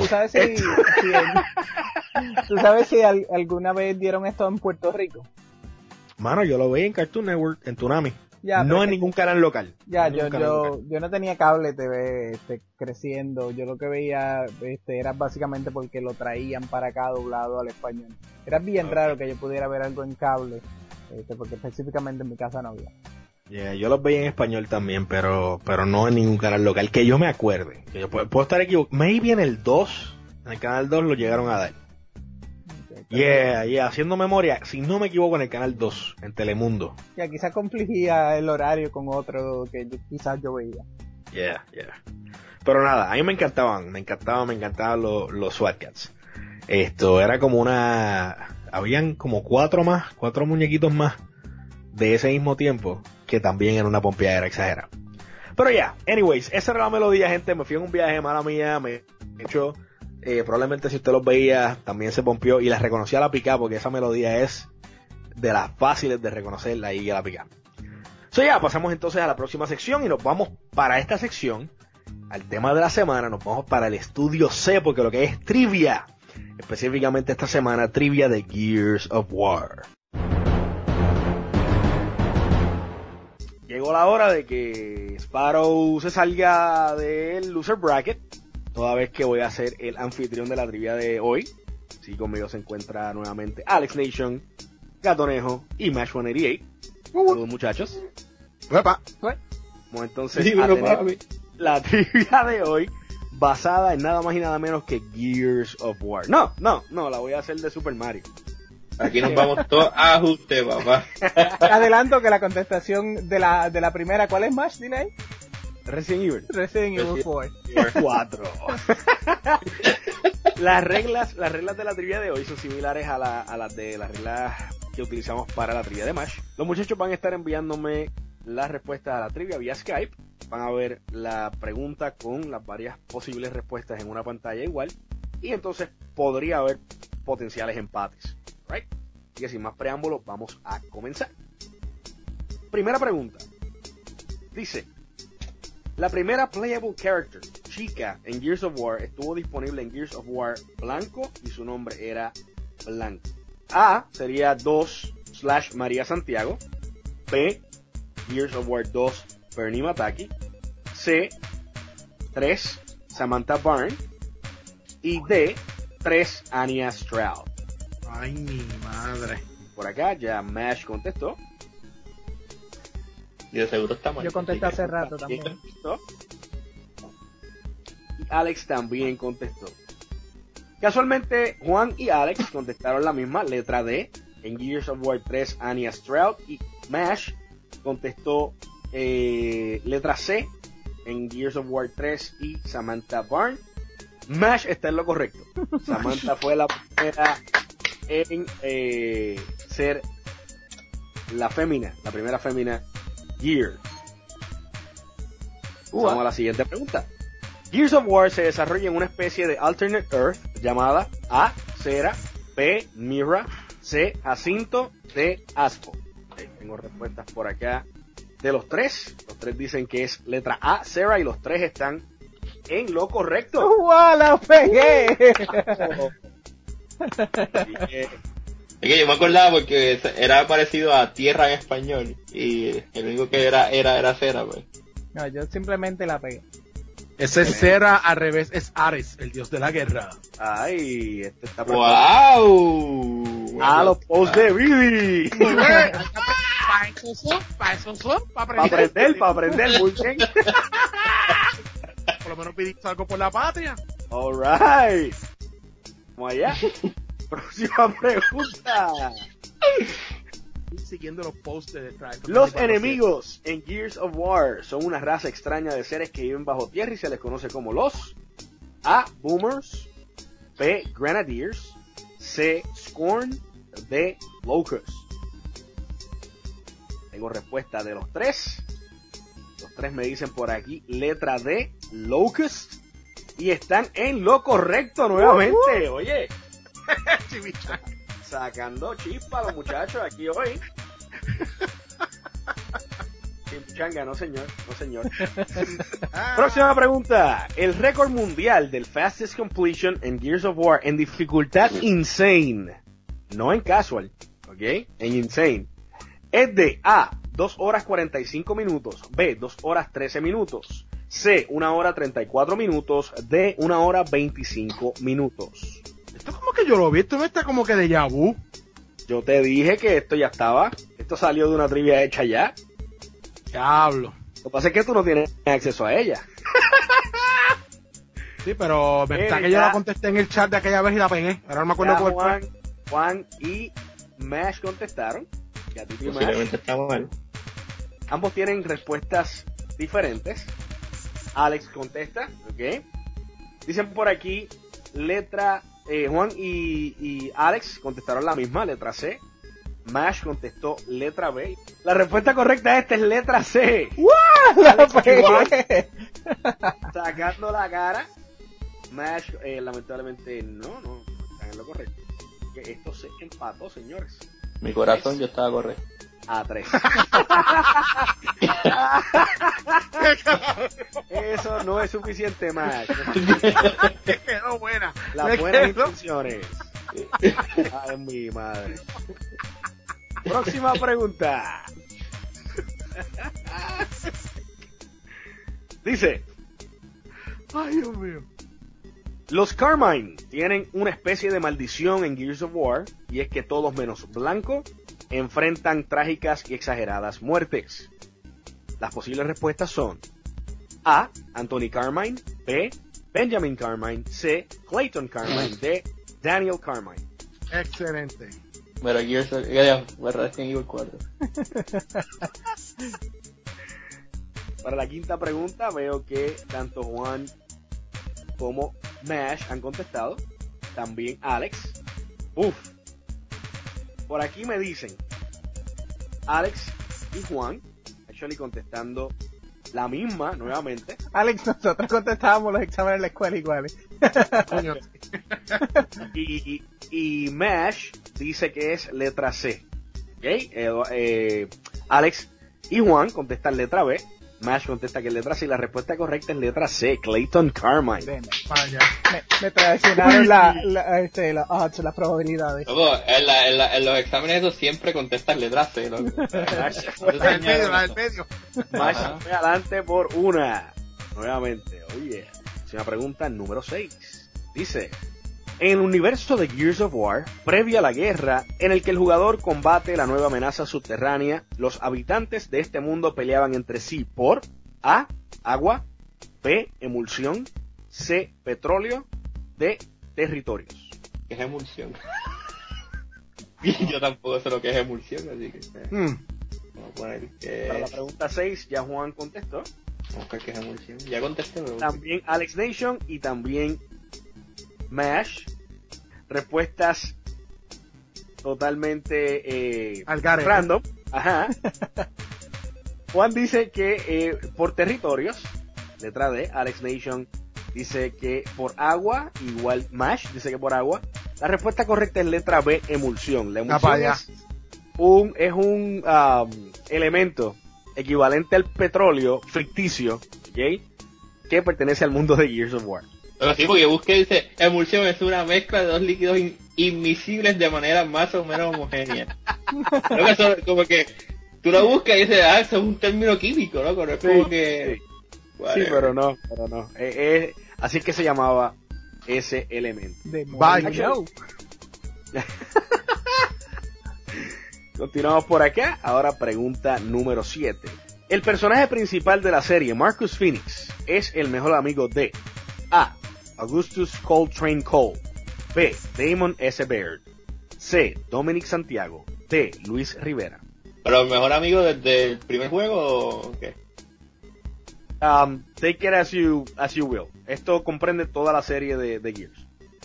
sabes si alguna vez dieron esto en Puerto Rico? Mano, yo lo veía en Cartoon Network, en Tsunami. Ya, no en ningún canal local. Ya, yo no tenía cable TV creciendo. Yo lo que veía era básicamente porque lo traían para acá doblado al español. Era bien raro que yo pudiera ver algo en cable, porque específicamente en mi casa no había. Yeah, yo los veía en español también, pero no en ningún canal local que yo me acuerde. Que yo puedo estar equivocado. Maybe en el 2, En el canal 2 lo llegaron a dar. Yeah, haciendo memoria, si no me equivoco, en el canal 2, en Telemundo. Ya, quizás confligía el horario con otro que quizás yo veía. Yeah. Pero nada, a mí me encantaban los SWAT Cats. Esto era como habían como cuatro muñequitos más de ese mismo tiempo, que también era una pompeadera exagerada. Pero ya, anyways, esa era la melodía, gente. Me fui en un viaje, mala mía, me he hecho, probablemente si usted los veía, también se pompeó y la reconocía a la pica, porque esa melodía es de las fáciles de reconocerla y a la pica. So ya, pasamos entonces a la próxima sección y nos vamos para esta sección, al tema de la semana, nos vamos para el estudio C, porque lo que es trivia, específicamente esta semana, trivia de Gears of War. Llegó la hora de que Sparrow se salga del loser bracket, toda vez que voy a ser el anfitrión de la trivia de hoy. Sí, conmigo se encuentra nuevamente Alex Nation, Gatonejo y Mash188. Saludos, muchachos. Vamos entonces a tener la trivia de hoy basada en nada más y nada menos que Gears of War. No, la voy a hacer de Super Mario. Aquí nos vamos todos a ajuste, papá. Adelanto que la contestación de la primera, ¿cuál es más? Dile ahí. Resident Evil 4. 4. Las reglas de la trivia de hoy son similares a las reglas que utilizamos para la trivia de MASH. Los muchachos van a estar enviándome las respuestas a la trivia vía Skype. Van a ver la pregunta con las varias posibles respuestas en una pantalla igual. Y entonces podría haber potenciales empates. Right? Así que sin más preámbulos, vamos a comenzar. Primera pregunta. Dice: la primera playable character, chica, en Gears of War estuvo disponible en Gears of War blanco y su nombre era Blanco. A sería 2/ María Santiago. B, Gears of War 2 Bernie Mataki. C, 3 Samantha Byrne. Y D, 3 Anya Stroud. Ay, mi madre. Por acá ya Mash contestó. Y de seguro está mal. Yo contesté hace rato también. Y Alex también contestó. Casualmente, Juan y Alex contestaron la misma, letra D, en Gears of War 3, Anya Stroud. Y Mash contestó letra C, en Gears of War 3 y Samantha Byrne. Mash está en lo correcto. Samantha fue la primera en ser la primera fémina Gear. Vamos a la siguiente pregunta. Gears of War se desarrolla en una especie de alternate Earth llamada A, Cera, B, Mira, C, Jacinto, D, Aspo. Okay, tengo respuestas por acá de los tres. Los tres dicen que es letra A, Cera, y los tres están en lo correcto. ¡Wow, la pegué! Es que yo me acordaba porque era parecido a tierra en español y el único que era Cera, pues. No, yo simplemente la pegué. Ese es Cera, al revés es Ares, el dios de la guerra. Ay, este está ¡Wow! A los posts de Vivi. Para eso son, Para aprender, muy bien. Por lo menos pediste algo por la patria. Alright. Vamos allá. Próxima pregunta. Siguiendo los posts de Los enemigos en Gears of War son una raza extraña de seres que viven bajo tierra y se les conoce como los A, Boomers, B, Grenadiers, C, Scorn, D, Locusts. Tengo respuesta de los tres. Los tres me dicen por aquí letra D, Locusts, y están en lo correcto nuevamente. Oye, sacando chispa a los muchachos aquí hoy. Chimichanga, no señor. Próxima pregunta. El récord mundial del fastest completion en Gears of War en dificultad insane, no en casual, ¿ok? En insane, es de A, 2 horas 45 minutos, B, 2 horas 13 minutos, C, 1 hora 34 minutos, D, 1 hora 25 minutos. Esto como que yo lo vi, esto no está como que de vu. Yo te dije que esto ya estaba, esto salió de una trivia hecha ya. Diablo. Lo que pasa es que tú no tienes acceso a ella. Sí, pero verdad que yo la contesté en el chat de aquella vez y la pegué. Ahora no me acuerdo cuál fue. Juan y Mash contestaron. Y a ti, Posiblemente está mal. Ambos tienen respuestas diferentes. Alex contesta, ¿ok? Dicen por aquí, Juan y Alex contestaron la misma, letra C. Mash contestó letra B. La respuesta correcta a esta es letra C. ¡Wow! Sacando la cara. Mash, lamentablemente, no están en lo correcto. Que esto se empató, señores. Mi corazón, yo estaba correcto. A 3. Eso no es suficiente, Mash. Te quedó buena. Las buenas intenciones. Ay, mi madre. Próxima pregunta. Dice: Ay, Dios mío. los Carmine tienen una especie de maldición en Gears of War, y es que todos menos Blanco enfrentan trágicas y exageradas muertes. Las posibles respuestas son A. Anthony Carmine, B. Benjamin Carmine, C. Clayton Carmine, D. Daniel Carmine. Excelente. Pero Gears of War, Resident Evil 4. Para la quinta pregunta veo que tanto Juan como Mash han contestado. También Alex. Por aquí me dicen Alex y Juan, actually contestando la misma nuevamente. Alex, nosotros contestábamos los exámenes en la escuela iguales. Coño. Y Mash dice que es letra C. ¿Okay? Alex y Juan contestan letra B. Mash contesta que es letra C y la respuesta correcta es letra C, Clayton Carmine. Vaya. Me traicionaron las probabilidades. Loco, en los exámenes esos siempre contestas letras C, loco. La del medio. Mash fue adelante por una. Nuevamente, oye. Una pregunta número 6. Dice: en el universo de Gears of War, previa a la guerra, en el que el jugador combate la nueva amenaza subterránea, los habitantes de este mundo peleaban entre sí por A. Agua, B. Emulsión, C. Petróleo, D. Territorios. ¿Qué es emulsión? Yo tampoco sé lo que es emulsión, así que... Vamos a poner que... Para la pregunta 6 ya Juan contestó. Vamos a ver qué es emulsión. Ya contesté, pero... También Alex Nation y también Mash. Respuestas totalmente random. Ajá. Juan dice que por territorios, letra D. Alex Nation dice que por agua, igual Mash dice que por agua. La respuesta correcta es letra B, emulsión. La emulsión es un elemento equivalente al petróleo ficticio, ¿okay? Que pertenece al mundo de Gears of War. Pero sí, porque busqué, dice, emulsión es una mezcla de dos líquidos inmiscibles de manera más o menos homogénea. Creo que eso, como que tú lo buscas y dices, eso es un término químico, ¿no? Pero es como que... Sí, pero no. Así que se llamaba ese elemento. Vaya. Continuamos por acá. Ahora pregunta número 7. El personaje principal de la serie, Marcus Phoenix, es el mejor amigo de A. Augustus Coltrane Cole, B. Damon S. Baird, C. Dominic Santiago, D. Luis Rivera. ¿Pero el mejor amigo desde el primer juego o qué? Take it as you will. Esto comprende toda la serie de Gears.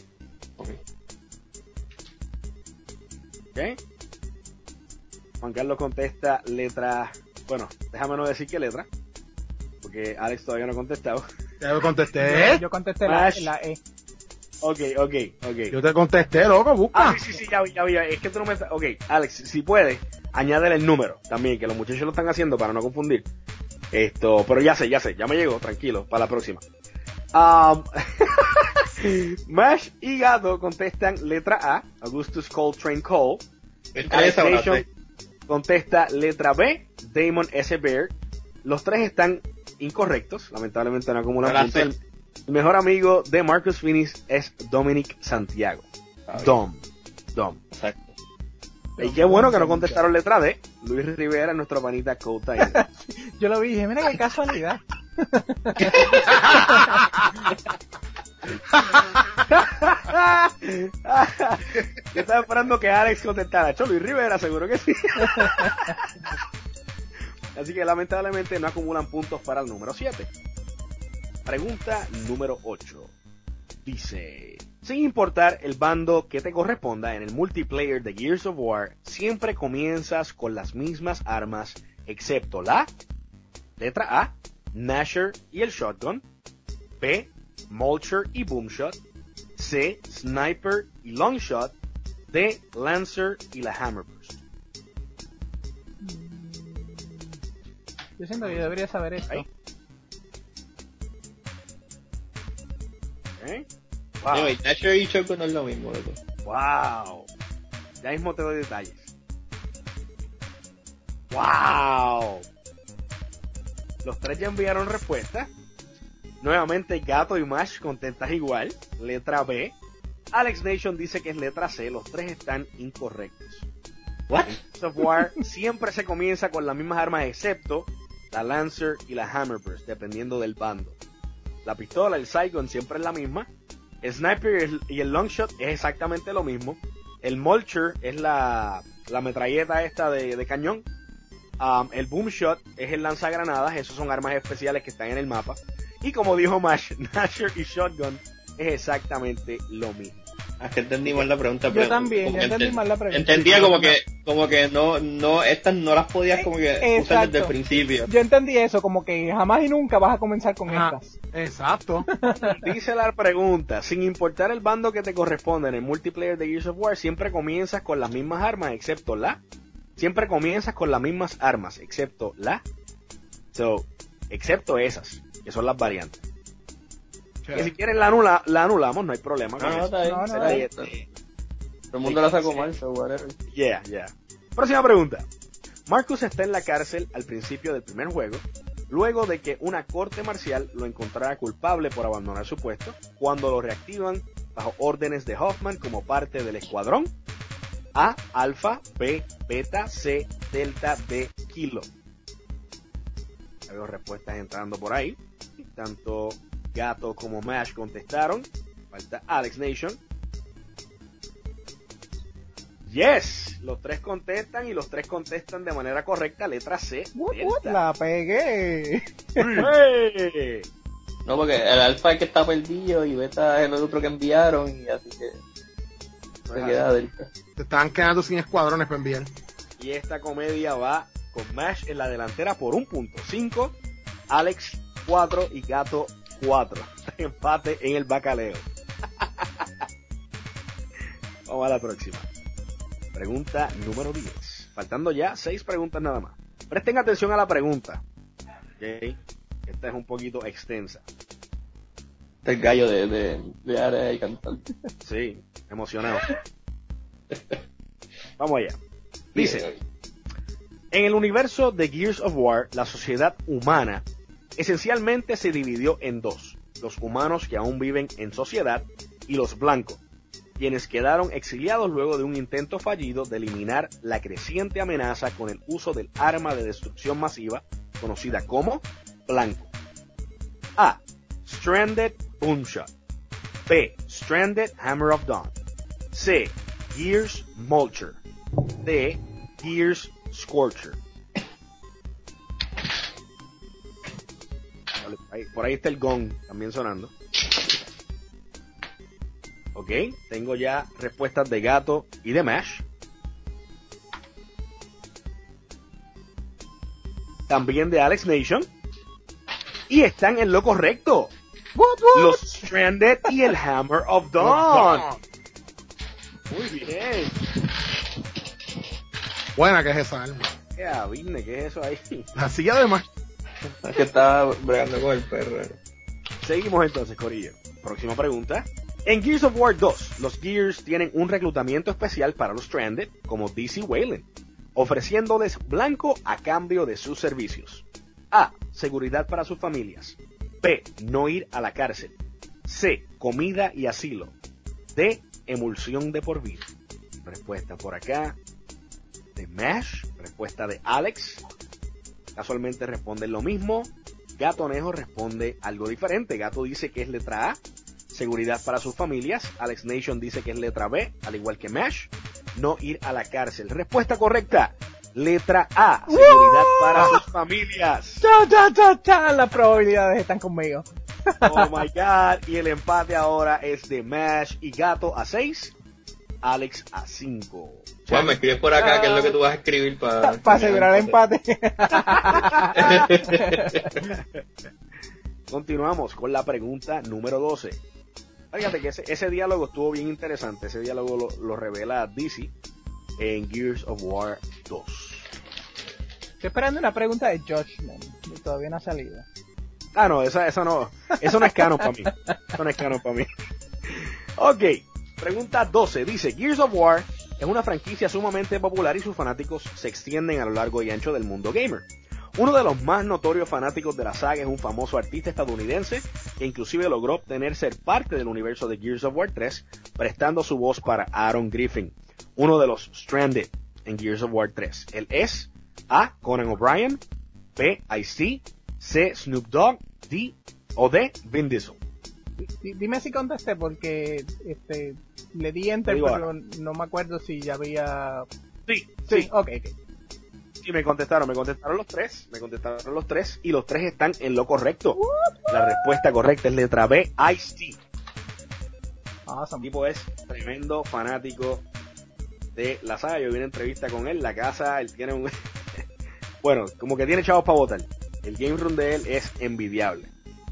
Okay. Juan Carlos contesta letra... Bueno, déjame no decir qué letra, porque Alex todavía no ha contestado. Ya lo contesté. Yo contesté la E. Ok. Yo te contesté, loco, busca. Sí, ya vi. Es que tú no me... Ok, Alex, si puedes, añádele el número también, que los muchachos lo están haciendo para no confundir. Pero ya sé, ya me llegó, tranquilo, para la próxima. Mash y Gato contestan letra A, Augustus Coltrane Cole. Alex Nation contesta letra B, Damon S. Baird. Los tres están incorrectos, lamentablemente no acumulan puntos. El mejor amigo de Marcus Phoenix es Dominic Santiago. Dom. Exacto. Y qué bueno que no contestaron letra D. Luis Rivera, nuestro panita Cota. Yo lo vi y dije, mira qué casualidad. Yo estaba esperando que Alex contestara. Cholo y Rivera, seguro que sí. Así que lamentablemente no acumulan puntos para el número 7. Pregunta número 8. Dice: sin importar el bando que te corresponda en el multiplayer de Gears of War, siempre comienzas con las mismas armas, excepto la letra A, Gnasher y el Shotgun, B, Mulcher y Boomshot, C, Sniper y Longshot, D, Lancer y la Hammerburst. Yo siento que yo debería saber esto. Ahí. ¿Eh? Wow. Wow. Gnasher y Shotgun no es lo mismo, loco. Wow. Ya mismo te doy detalles. Wow. Los tres ya enviaron respuesta. Nuevamente Gato y Mash contestas igual. Letra B. Alex Nation dice que es letra C. Los tres están incorrectos. What? En Gears of War siempre se comienza con las mismas armas excepto la Lancer y la Hammerburst, dependiendo del bando. La pistola, el Sidegun siempre es la misma. El Sniper y el Longshot es exactamente lo mismo. El Mulcher es la metralleta esta de cañón. El Boomshot es el lanzagranadas. Esos son armas especiales que están en el mapa. Y como dijo Mash, Gnasher y Shotgun es exactamente lo mismo. Es que entendí mal la pregunta. Yo también, yo entendí mal la pregunta. Entendía como que no, estas no las podías como que usar desde el principio. Yo entendí eso, como que jamás y nunca vas a comenzar con estas. Exacto. Dice la pregunta: sin importar el bando que te corresponda en el multiplayer de Gears of War, siempre comienzas con las mismas armas, excepto la. Siempre comienzas con las mismas armas, excepto la. Excepto esas, que son las variantes. Que si quieren la anulamos, no hay problema. Con eso. Está bien. Todo el mundo la sacó mal, so whatever. Yeah. Próxima pregunta. Marcus está en la cárcel al principio del primer juego, luego de que una corte marcial lo encontrara culpable por abandonar su puesto, cuando lo reactivan bajo órdenes de Hoffman como parte del escuadrón A, Alfa, B, Beta, C, Delta, D, Kilo. Hay respuestas entrando por ahí. Tanto Gato como Mash contestaron. Falta Alex Nation. Yes, los tres contestan y los tres contestan de manera correcta. Letra C. Delta. La pegué. ¡Hey! No, porque el alfa es el que está perdido y beta es el otro que enviaron y así que se queda delta. Te estaban quedando sin escuadrones para enviar. Y esta comedia va con Mash en la delantera por 1 punto. 5, Alex 4 y Gato 4. Empate en el bacaleo. Vamos a la próxima. Pregunta número 10. Faltando ya 6 preguntas nada más. Presten atención a la pregunta. ¿Okay? Esta es un poquito extensa. Este es el gallo de área y cantar. Sí, emocionado. Vamos allá. Dice: en el universo de Gears of War, la sociedad humana esencialmente se dividió en dos: los humanos que aún viven en sociedad y los blancos, quienes quedaron exiliados luego de un intento fallido de eliminar la creciente amenaza con el uso del arma de destrucción masiva conocida como blanco. A. Stranded Boomshot. B. Stranded Hammer of Dawn. C. Gears Mulcher. D. Gears Scorcher. Por ahí está el gong también sonando. Ok, tengo ya respuestas de Gato y de Mash. También de Alex Nation. Y están en lo correcto. What? Los Stranded y el Hammer of Dawn. Muy bien. Buena que es esa arma. ¿Qué es eso ahí? La silla de Mash. Es que estaba bregando con el perro. Seguimos entonces, corillo. Próxima pregunta. En Gears of War 2, los Gears tienen un reclutamiento especial para los Stranded, como DC Wayland, ofreciéndoles blanco a cambio de sus servicios. A. Seguridad para sus familias. B. No ir a la cárcel. C. Comida y asilo. D. Emulsión de por vida. Respuesta por acá de Mash. Respuesta de Alex. Casualmente responden lo mismo. Gato Nejo responde algo diferente. Gato dice que es letra A. seguridad para sus familias. Alex Nation dice que es letra B, al igual que MASH, no ir a la cárcel. Respuesta correcta, letra A, seguridad para sus familias. Las probabilidades están conmigo. Oh my God, y el empate ahora es de MASH y Gato a 6, Alex a 5. Juan, me escribes por acá qué es lo que tú vas a escribir para asegurar el empate. Continuamos con la pregunta número 12. Fíjate que ese diálogo estuvo bien interesante. Ese diálogo lo revela DC en Gears of War 2. Estoy esperando una pregunta de Judgment y todavía no ha salido. Ah, no, eso no es canon para mí. Eso no es canon para mí. Ok, pregunta 12. Dice, Gears of War es una franquicia sumamente popular y sus fanáticos se extienden a lo largo y ancho del mundo gamer. Uno de los más notorios fanáticos de la saga es un famoso artista estadounidense que inclusive logró obtener ser parte del universo de Gears of War 3, prestando su voz para Aaron Griffin, uno de los Stranded en Gears of War 3. Él es A. Conan O'Brien, B. Ice-T, C. Snoop Dogg, D. o D. Vin Diesel. Dime si contesté porque le di enter, pero no me acuerdo si ya había... Sí. Ok. Y me contestaron los tres y los tres están en lo correcto. La respuesta correcta es letra B, Ice-T. Awesome. El tipo es tremendo fanático de la saga. Yo vi una entrevista con él, la casa, él tiene un... bueno, como que tiene chavos para votar. El game room de él es envidiable.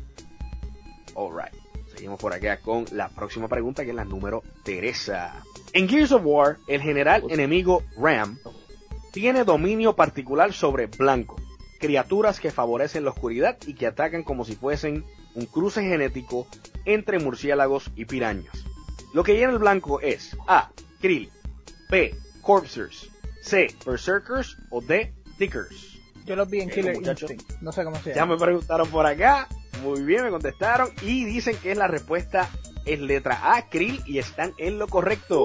Alright, seguimos por acá con la próxima pregunta, que es la número 13. En Gears of War, el general enemigo Ram tiene dominio particular sobre Blanco, criaturas que favorecen la oscuridad y que atacan como si fuesen un cruce genético entre murciélagos y pirañas. Lo que llena el Blanco es A. Krill, B. Corpsers, C. Berserkers o D. Tickers. Yo los vi en Killer Instinct, no sé cómo se llama. Ya me preguntaron por acá, muy bien, me contestaron y dicen que la respuesta es letra A, Krill, y están en lo correcto.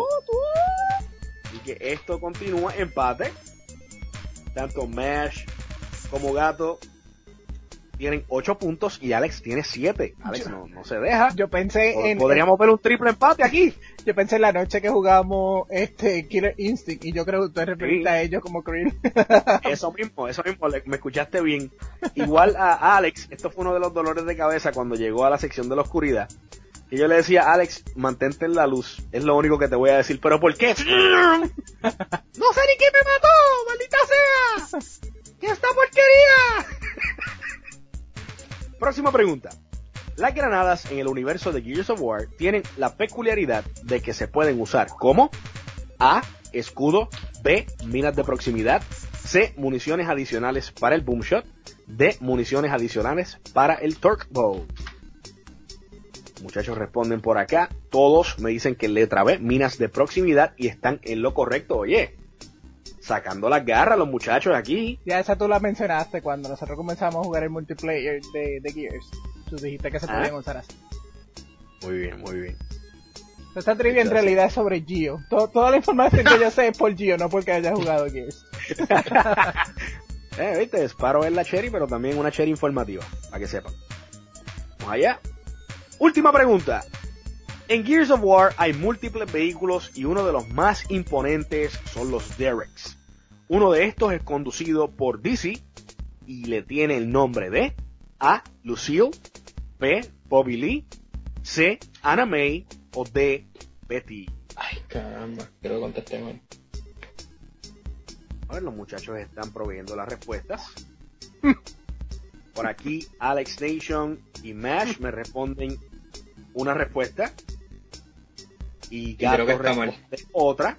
Y que esto continúa empate. Tanto MASH como Gato tienen 8 puntos y Alex tiene 7. Alex no se deja. Yo pensé podríamos ver un triple empate aquí. Yo pensé en la noche que jugamos Killer Instinct y yo creo que usted referiste a ellos como Krill. Eso mismo, me escuchaste bien. Igual a Alex, esto fue uno de los dolores de cabeza cuando llegó a la sección de la oscuridad. Y yo le decía, Alex, mantente en la luz, es lo único que te voy a decir. ¿Pero por qué? No sé ni quién me mató, maldita sea. ¿Qué esta porquería? Próxima pregunta. Las granadas en el universo de Gears of War tienen la peculiaridad de que se pueden usar como A. Escudo, B. Minas de proximidad, C. Municiones adicionales para el boomshot, D. Municiones adicionales para el torque bow. Muchachos responden por acá, todos me dicen que letra B, minas de proximidad, y están en lo correcto. Oye, sacando las garras los muchachos aquí. Ya esa tú la mencionaste cuando nosotros comenzamos a jugar el multiplayer de Gears. Tú dijiste que se podían usar así. Muy bien, muy bien. Esta trivia en realidad es sobre Gio. Toda la información que yo sé es por Gio, no porque haya jugado Gears. Viste, Sparrow es la Cherry, pero también una Cherry informativa, para que sepan. Vamos allá. Última pregunta. En Gears of War hay múltiples vehículos y uno de los más imponentes son los Derricks. Uno de estos es conducido por DC y le tiene el nombre de A. Lucille, B. Bobby Lee, C. Anna May o D. Betty. Ay, caramba, creo que contesté mal. A ver, los muchachos están proveyendo las respuestas. Por aquí, Alex Nation y MASH me responden una respuesta. Y Gato responde otra.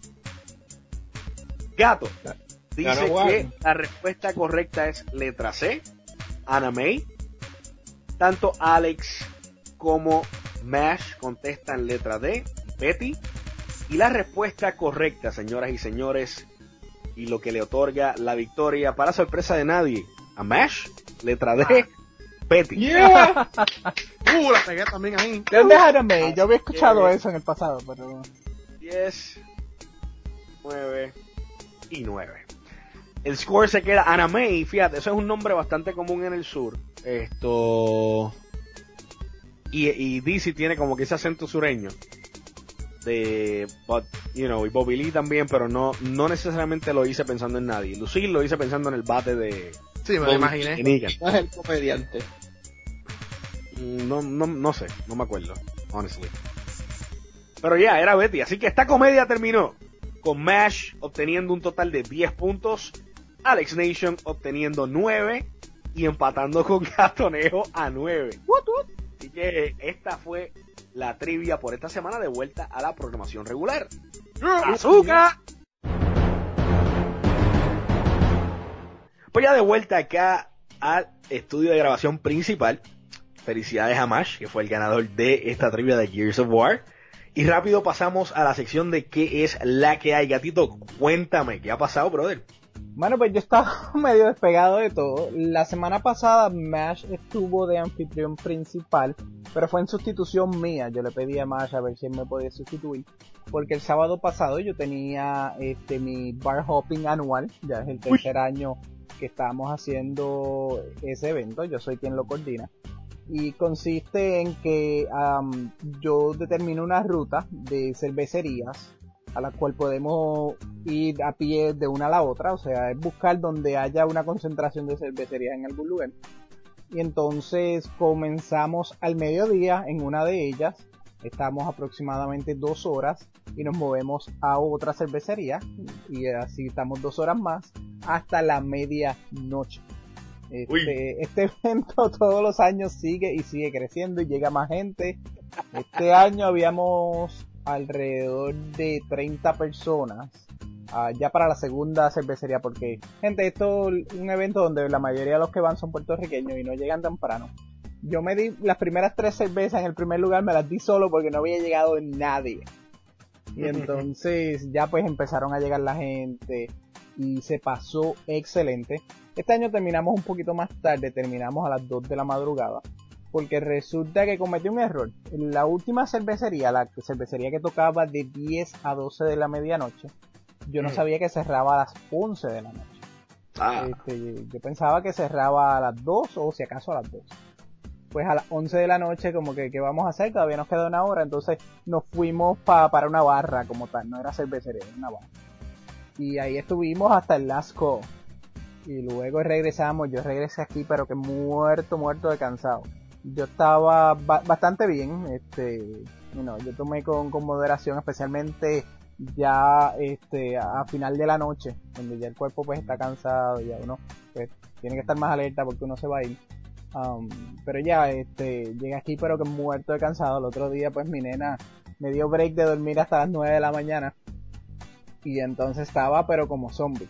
Gato dice que la respuesta correcta es letra C, Anna May. Tanto Alex como MASH contestan letra D, Betty. Y la respuesta correcta, señoras y señores, y lo que le otorga la victoria, para sorpresa de nadie, a MASH, letra D, Betty. Yeah. La pegué también ahí. ¿De dónde es Anna May? Yo había escuchado eso en el pasado, pero... 10, 9 y 9. El score se queda Anna May, fíjate, eso es un nombre bastante común en el sur. y Dizzy tiene como que ese acento sureño. Y Bobby Lee también, pero no necesariamente lo hice pensando en nadie. Lucille lo hice pensando en el bate de... Sí, me lo imaginé. No es el comediante. No sé, no me acuerdo, honestly. Pero ya, era Betty. Así que esta comedia terminó con MASH obteniendo un total de 10 puntos, Alex Nation obteniendo 9 y empatando con Gatonejo a 9. Así que esta fue la trivia por esta semana, de vuelta a la programación regular. ¡Azúcar! Pues ya de vuelta acá al estudio de grabación principal. Felicidades a Mash, que fue el ganador de esta trivia de Gears of War. Y rápido pasamos a la sección de qué es la que hay. Gatito, cuéntame, ¿qué ha pasado, brother? Bueno, pues yo estaba medio despegado de todo. La semana pasada Mash estuvo de anfitrión principal, pero fue en sustitución mía. Yo le pedí a Mash a ver si él me podía sustituir, porque el sábado pasado yo tenía mi bar hopping anual. Ya es el tercer año que estamos haciendo ese evento. Yo soy quien lo coordina. Y consiste en que yo determino una ruta de cervecerías a la cual podemos ir a pie de una a la otra, o sea, es buscar donde haya una concentración de cervecerías en algún lugar. Y entonces comenzamos al mediodía en una de ellas, estamos aproximadamente 2 horas y nos movemos a otra cervecería y así estamos 2 horas más hasta la medianoche. Este evento todos los años sigue y sigue creciendo y llega más gente. Este año habíamos alrededor de 30 personas ya para la segunda cervecería, porque gente, esto es un evento donde la mayoría de los que van son puertorriqueños y no llegan temprano. Yo me di las primeras 3 cervezas en el primer lugar, me las di solo porque no había llegado nadie, y entonces ya pues empezaron a llegar la gente y se pasó excelente. Este año terminamos un poquito más tarde, terminamos a las 2 de la madrugada, porque resulta que cometí un error. La última cervecería, la cervecería que tocaba de 10 a 12 de la medianoche, yo no sabía que cerraba a las 11 de la noche. Yo pensaba que cerraba a las 2 o si acaso a las 2. Pues a las 11 de la noche como que ¿qué vamos a hacer? Todavía nos queda una hora, entonces nos fuimos para una barra como tal, no era cervecería, era una barra. Y ahí estuvimos hasta el last call. Y luego regresamos, yo regresé aquí pero que muerto de cansado. Yo estaba bastante bien, yo tomé con moderación, especialmente ya a final de la noche, donde ya el cuerpo pues está cansado, ya uno pues tiene que estar más alerta porque uno se va a ir. Pero ya llegué aquí pero que muerto de cansado. El otro día pues mi nena me dio break de dormir hasta las 9 de la mañana y entonces estaba pero como zombie.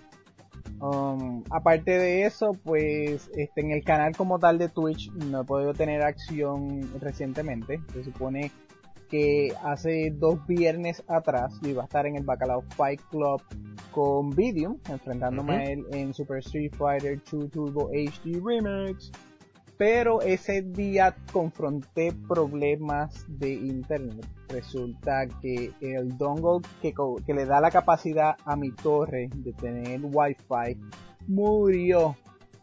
Aparte de eso, pues en el canal como tal de Twitch no he podido tener acción recientemente. Se supone que hace 2 viernes atrás yo iba a estar en el Bacalao Fight Club con Vidium, enfrentándome a él en Super Street Fighter 2 Turbo HD Remix. Pero ese día confronté problemas de internet. Resulta que el dongle que le da la capacidad a mi torre de tener wifi murió.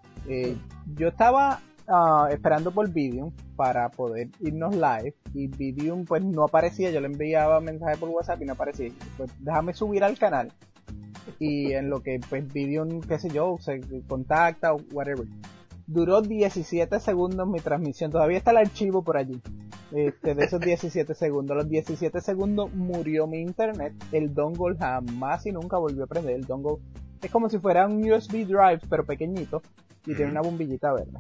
Yo estaba esperando por Vidium para poder irnos live y Vidium pues no aparecía. Yo le enviaba mensaje por WhatsApp y no aparecía. Pues déjame subir al canal y en lo que pues Vidium, qué sé yo, se contacta o whatever. Duró 17 segundos mi transmisión. Todavía está el archivo por allí. De esos 17 segundos. Los 17 segundos murió mi internet. El dongle jamás y nunca volvió a prender. El dongle es como si fuera un USB drive, pero pequeñito. Y tiene una bombillita verde.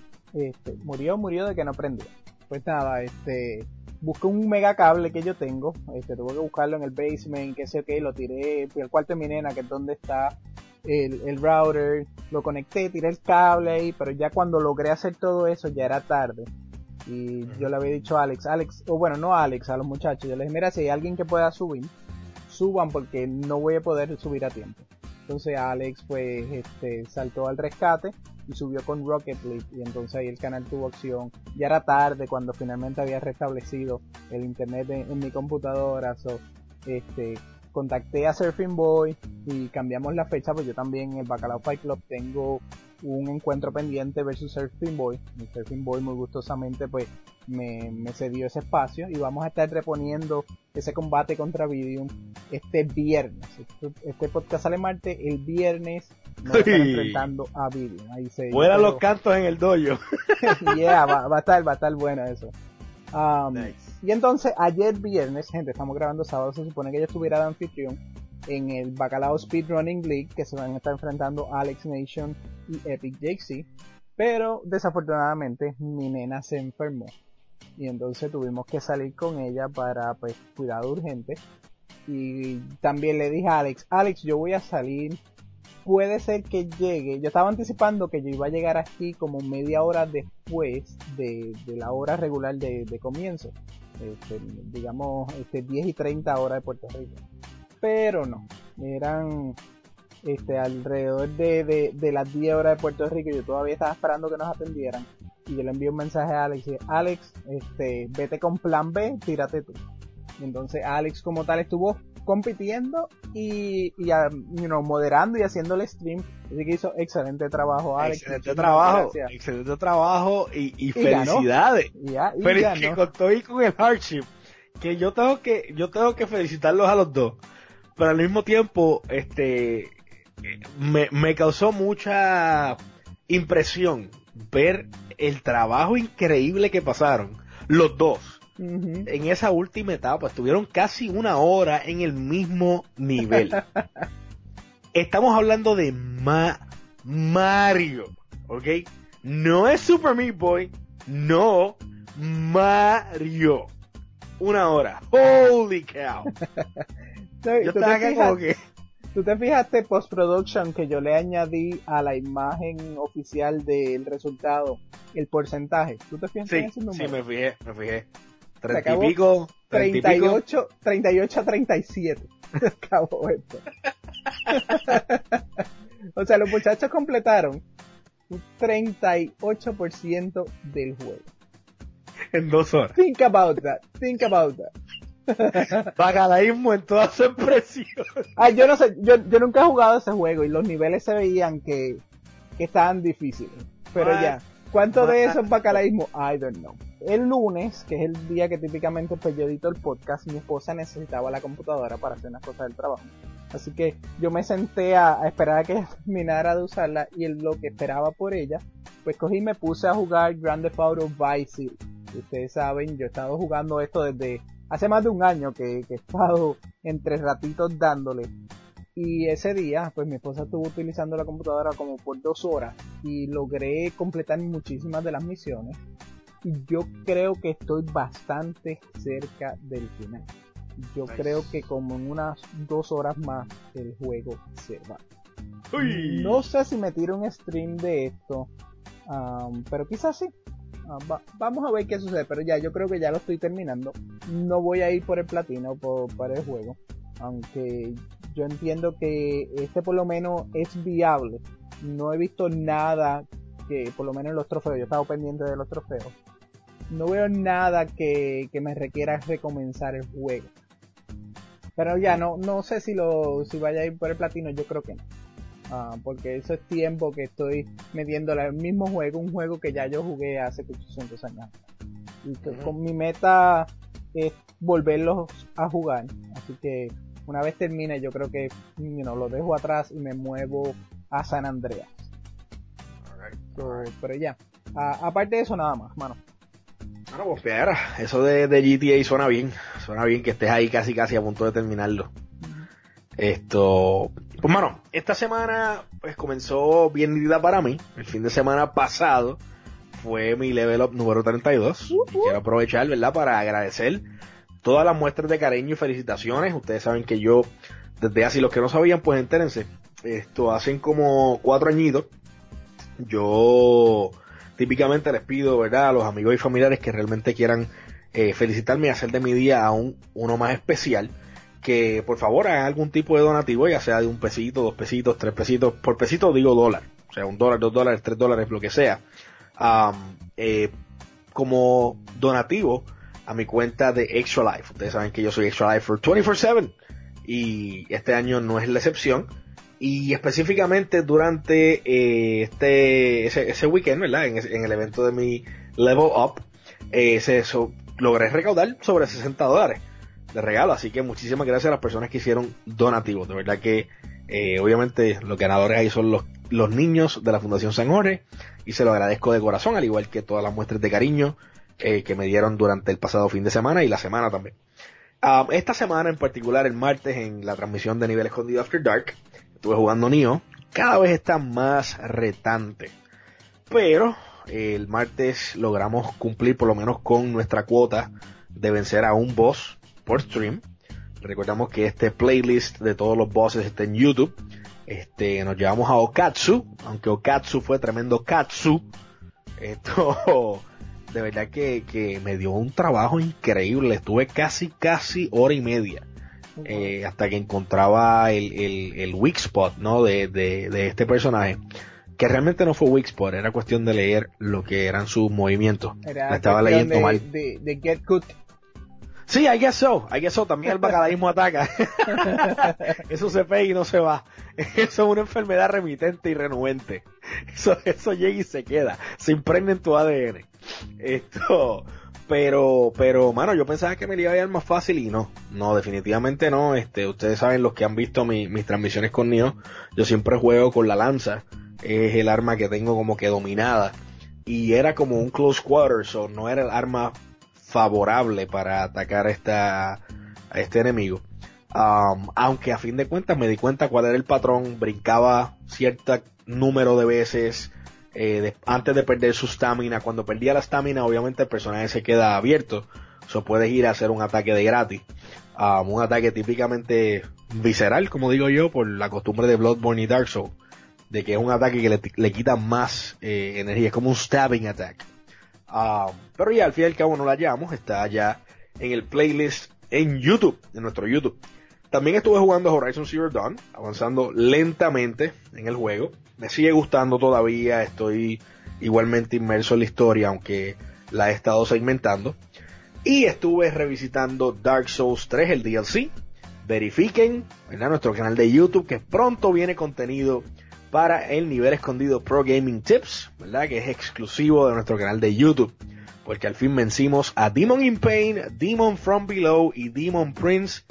Murió de que no prendía. Pues nada, busqué un mega cable que yo tengo. Tuve que buscarlo en el basement, que sé o qué. Lo tiré, fui al cuarto de mi nena, que es donde está el router, lo conecté, tiré el cable ahí, pero ya cuando logré hacer todo eso ya era tarde. Y yo le había dicho a Alex, o bueno, no a Alex, a los muchachos, yo les dije, mira, si hay alguien que pueda subir, suban porque no voy a poder subir a tiempo. Entonces Alex pues saltó al rescate y subió con Rocket League, y entonces ahí el canal tuvo opción. Ya era tarde cuando finalmente había restablecido el internet en mi computadora, contacté a Surfing Boy y cambiamos la fecha, pues yo también en el Bacalao Fight Club tengo un encuentro pendiente versus Surfing Boy. El Surfing Boy muy gustosamente pues me cedió ese espacio y vamos a estar reponiendo ese combate contra Vidium este viernes. Este podcast sale martes, el viernes nos están enfrentando a Vidium. Ahí se Vuelan los cantos en el dojo. Yeah, va a estar bueno eso. Nice. Y entonces ayer viernes, gente, estamos grabando sábado, se supone que yo estuviera de anfitrión en el Bacalao Speedrunning League, que se van a estar enfrentando Alex Nation y Epic JC, pero desafortunadamente mi nena se enfermó y entonces tuvimos que salir con ella para pues cuidado urgente. Y también le dije a Alex, yo voy a salir, puede ser que llegue, yo estaba anticipando que yo iba a llegar aquí como media hora después de la hora regular de comienzo, digamos 10:30 hora de Puerto Rico, pero no, eran alrededor de las 10 horas de Puerto Rico y yo todavía estaba esperando que nos atendieran y yo le envié un mensaje a Alex y dije, Alex, vete con plan B, tírate tú. Y entonces Alex como tal estuvo compitiendo y moderando y haciendo el stream, así que hizo excelente trabajo Alex. Excelente trabajo y felicidades. Pero es que con el hardship, que yo tengo que felicitarlos a los dos, pero al mismo tiempo me causó mucha impresión ver el trabajo increíble que pasaron los dos. Uh-huh. En esa última etapa estuvieron casi una hora en el mismo nivel. Estamos hablando de Mario, ¿ok? No es Super Meat Boy, no, Mario. Una hora. Holy cow. Yo estaba acá como que... ¿Tú te fijaste post-production que yo le añadí a la imagen oficial del resultado el porcentaje? ¿Tú te fijaste en ese número? Sí, me fijé. 30 y pico. 38 a 37. Acabó esto. O sea, los muchachos completaron un 38% del juego. En 2 horas. Think about that. Bacalaísmo en toda su expresión. Yo no sé, yo nunca he jugado ese juego y los niveles se veían que estaban difíciles. Pero ya, ¿cuánto de eso es bacalaísmo? I don't know. El lunes, que es el día que típicamente pues yo edito el podcast, mi esposa necesitaba la computadora para hacer unas cosas del trabajo. Así que yo me senté a esperar a que ella terminara de usarla y lo que esperaba por ella, pues cogí y me puse a jugar Grand Theft Auto Vice City. Ustedes saben, yo he estado jugando esto desde hace más de un año que he estado entre ratitos dándole. Y ese día, pues mi esposa estuvo utilizando la computadora como por 2 horas y logré completar muchísimas de las misiones. Y yo creo que estoy bastante cerca del final. Yo creo que como en unas 2 horas más el juego se va. Uy. No sé si me tiro un stream de esto, pero quizás sí. Vamos a ver qué sucede, pero ya, yo creo que ya lo estoy terminando. No voy a ir por el platino para el juego, aunque yo entiendo que por lo menos es viable. No he visto nada que, por lo menos en los trofeos, yo he estado pendiente de los trofeos, no veo nada que me requiera recomenzar el juego. Pero ya, no sé si vaya a ir por el platino, yo creo que no. Porque eso es tiempo que estoy metiendo el mismo juego, un juego que ya yo jugué hace 800 años. Y que con mi meta es volverlos a jugar. Así que una vez termine, yo creo que lo dejo atrás y me muevo a San Andreas. Pero ya, aparte de eso, nada más, mano. Bueno, pues Piedra, eso de GTA suena bien que estés ahí casi a punto de terminarlo. Pues mano, esta semana pues comenzó bien nítida para mí. El fin de semana pasado fue mi level up número 32. Y quiero aprovechar, ¿verdad?, para agradecer todas las muestras de cariño y felicitaciones. Ustedes saben que yo, desde así, los que no sabían, pues entérense, hacen como 4 añitos, yo típicamente les pido, ¿verdad?, a los amigos y familiares que realmente quieran felicitarme y hacer de mi día aún uno más especial, que por favor hagan algún tipo de donativo, ya sea de $1, $2, $3, por pesito digo dólar, o sea $1, $2, $3, lo que sea, como donativo a mi cuenta de Extra Life. Ustedes saben que yo soy Extra Life for 24/7 y este año no es la excepción. Y específicamente durante ese weekend, ¿verdad? En el evento de mi Level Up, logré recaudar sobre $60 de regalo. Así que muchísimas gracias a las personas que hicieron donativos. De verdad que obviamente los ganadores ahí son los niños de la Fundación San Jorge, y se lo agradezco de corazón, al igual que todas las muestras de cariño que me dieron durante el pasado fin de semana y la semana también. Esta semana en particular, el martes, en la transmisión de Nivel Escondido After Dark, estuve jugando Nioh. Cada vez está más retante, pero el martes logramos cumplir por lo menos con nuestra cuota de vencer a un boss por stream. Recordamos que este playlist de todos los bosses está en YouTube. Nos llevamos a Okatsu, aunque Okatsu fue tremendo Katsu. Esto de verdad que me dio un trabajo increíble. Estuve casi hora y media hasta que encontraba el weak spot, ¿no? de este personaje, que realmente no fue weak spot, era cuestión de leer lo que eran sus movimientos. La estaba leyendo mal. De Get Good. Sí, I guess so. También el bacalaísmo ataca. Eso se pega y no se va. Eso es una enfermedad remitente y renuente. Eso llega y se queda. Se impregna en tu ADN. Pero, mano, yo pensaba que me iba a ir más fácil y no, definitivamente no. Ustedes saben, los que han visto mis transmisiones con Nioh, yo siempre juego con la lanza. Es el arma que tengo como que dominada. Y era como un close quarters, o no era el arma favorable para atacar a este enemigo. Aunque a fin de cuentas me di cuenta cuál era el patrón. Brincaba cierto número de veces antes de perder su stamina. Cuando perdía la stamina, obviamente el personaje se queda abierto, puedes ir a hacer un ataque de gratis, un ataque típicamente visceral, como digo yo, por la costumbre de Bloodborne y Dark Souls, de que es un ataque que le quita más energía, es como un stabbing attack. Pero ya al fin y al cabo no la llevamos, está ya en el playlist en YouTube, en nuestro YouTube. También estuve jugando Horizon Zero Dawn, avanzando lentamente en el juego. Me sigue gustando todavía, estoy igualmente inmerso en la historia, aunque la he estado segmentando. Y estuve revisitando Dark Souls 3, el DLC. Verifiquen, ¿verdad?, nuestro canal de YouTube, que pronto viene contenido para el Nivel Escondido Pro Gaming Tips, ¿verdad?, que es exclusivo de nuestro canal de YouTube, porque al fin vencimos a Demon in Pain, Demon from Below y Demon Prince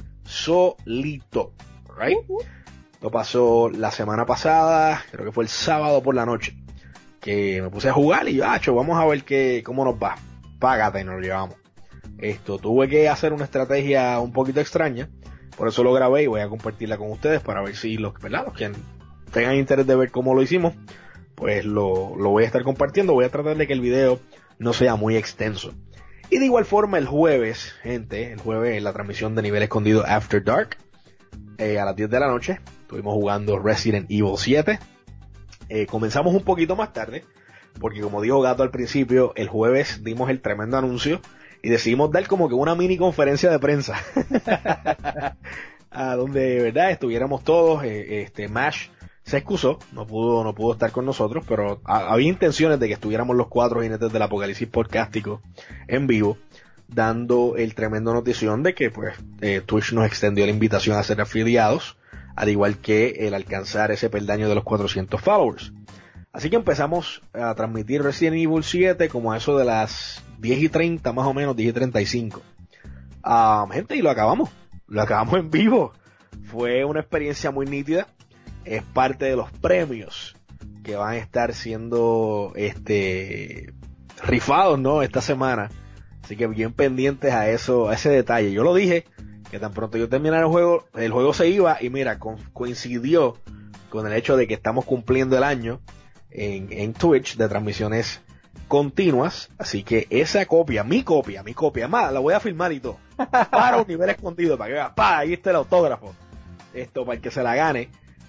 solito, right? Lo pasó la semana pasada, creo que fue el sábado por la noche, que me puse a jugar y yo, vamos a ver cómo nos va. Págate, nos lo llevamos. Tuve que hacer una estrategia un poquito extraña, por eso lo grabé y voy a compartirla con ustedes para ver si los que tengan interés de ver cómo lo hicimos, pues lo voy a estar compartiendo. Voy a tratar de que el video no sea muy extenso. Y de igual forma el jueves, gente, en la transmisión de Nivel Escondido After Dark, a las 10 de la noche, estuvimos jugando Resident Evil 7. Comenzamos un poquito más tarde, porque como dijo Gato al principio, el jueves dimos el tremendo anuncio y decidimos dar como que una mini conferencia de prensa a donde, ¿verdad?, estuviéramos todos. Mash se excusó, no pudo estar con nosotros, pero había intenciones de que estuviéramos los 4 jinetes del apocalipsis podcástico en vivo, dando el tremendo notición de que pues Twitch nos extendió la invitación a ser afiliados, al igual que el alcanzar ese peldaño de los 400 followers. Así que empezamos a transmitir Resident Evil 7 como a eso de las 10:30, más o menos 10:35. Gente, y lo acabamos en vivo. Fue una experiencia muy nítida. Es parte de los premios que van a estar siendo rifados, ¿no?, esta semana. Así que bien pendientes a ese detalle. Yo lo dije, que tan pronto yo terminara el juego se iba, y mira, coincidió con el hecho de que estamos cumpliendo el año en Twitch de transmisiones continuas. Así que esa copia, mi copia, más, la voy a firmar y todo, para un Nivel Escondido, para que veas, ahí está el autógrafo, para el que se la gane,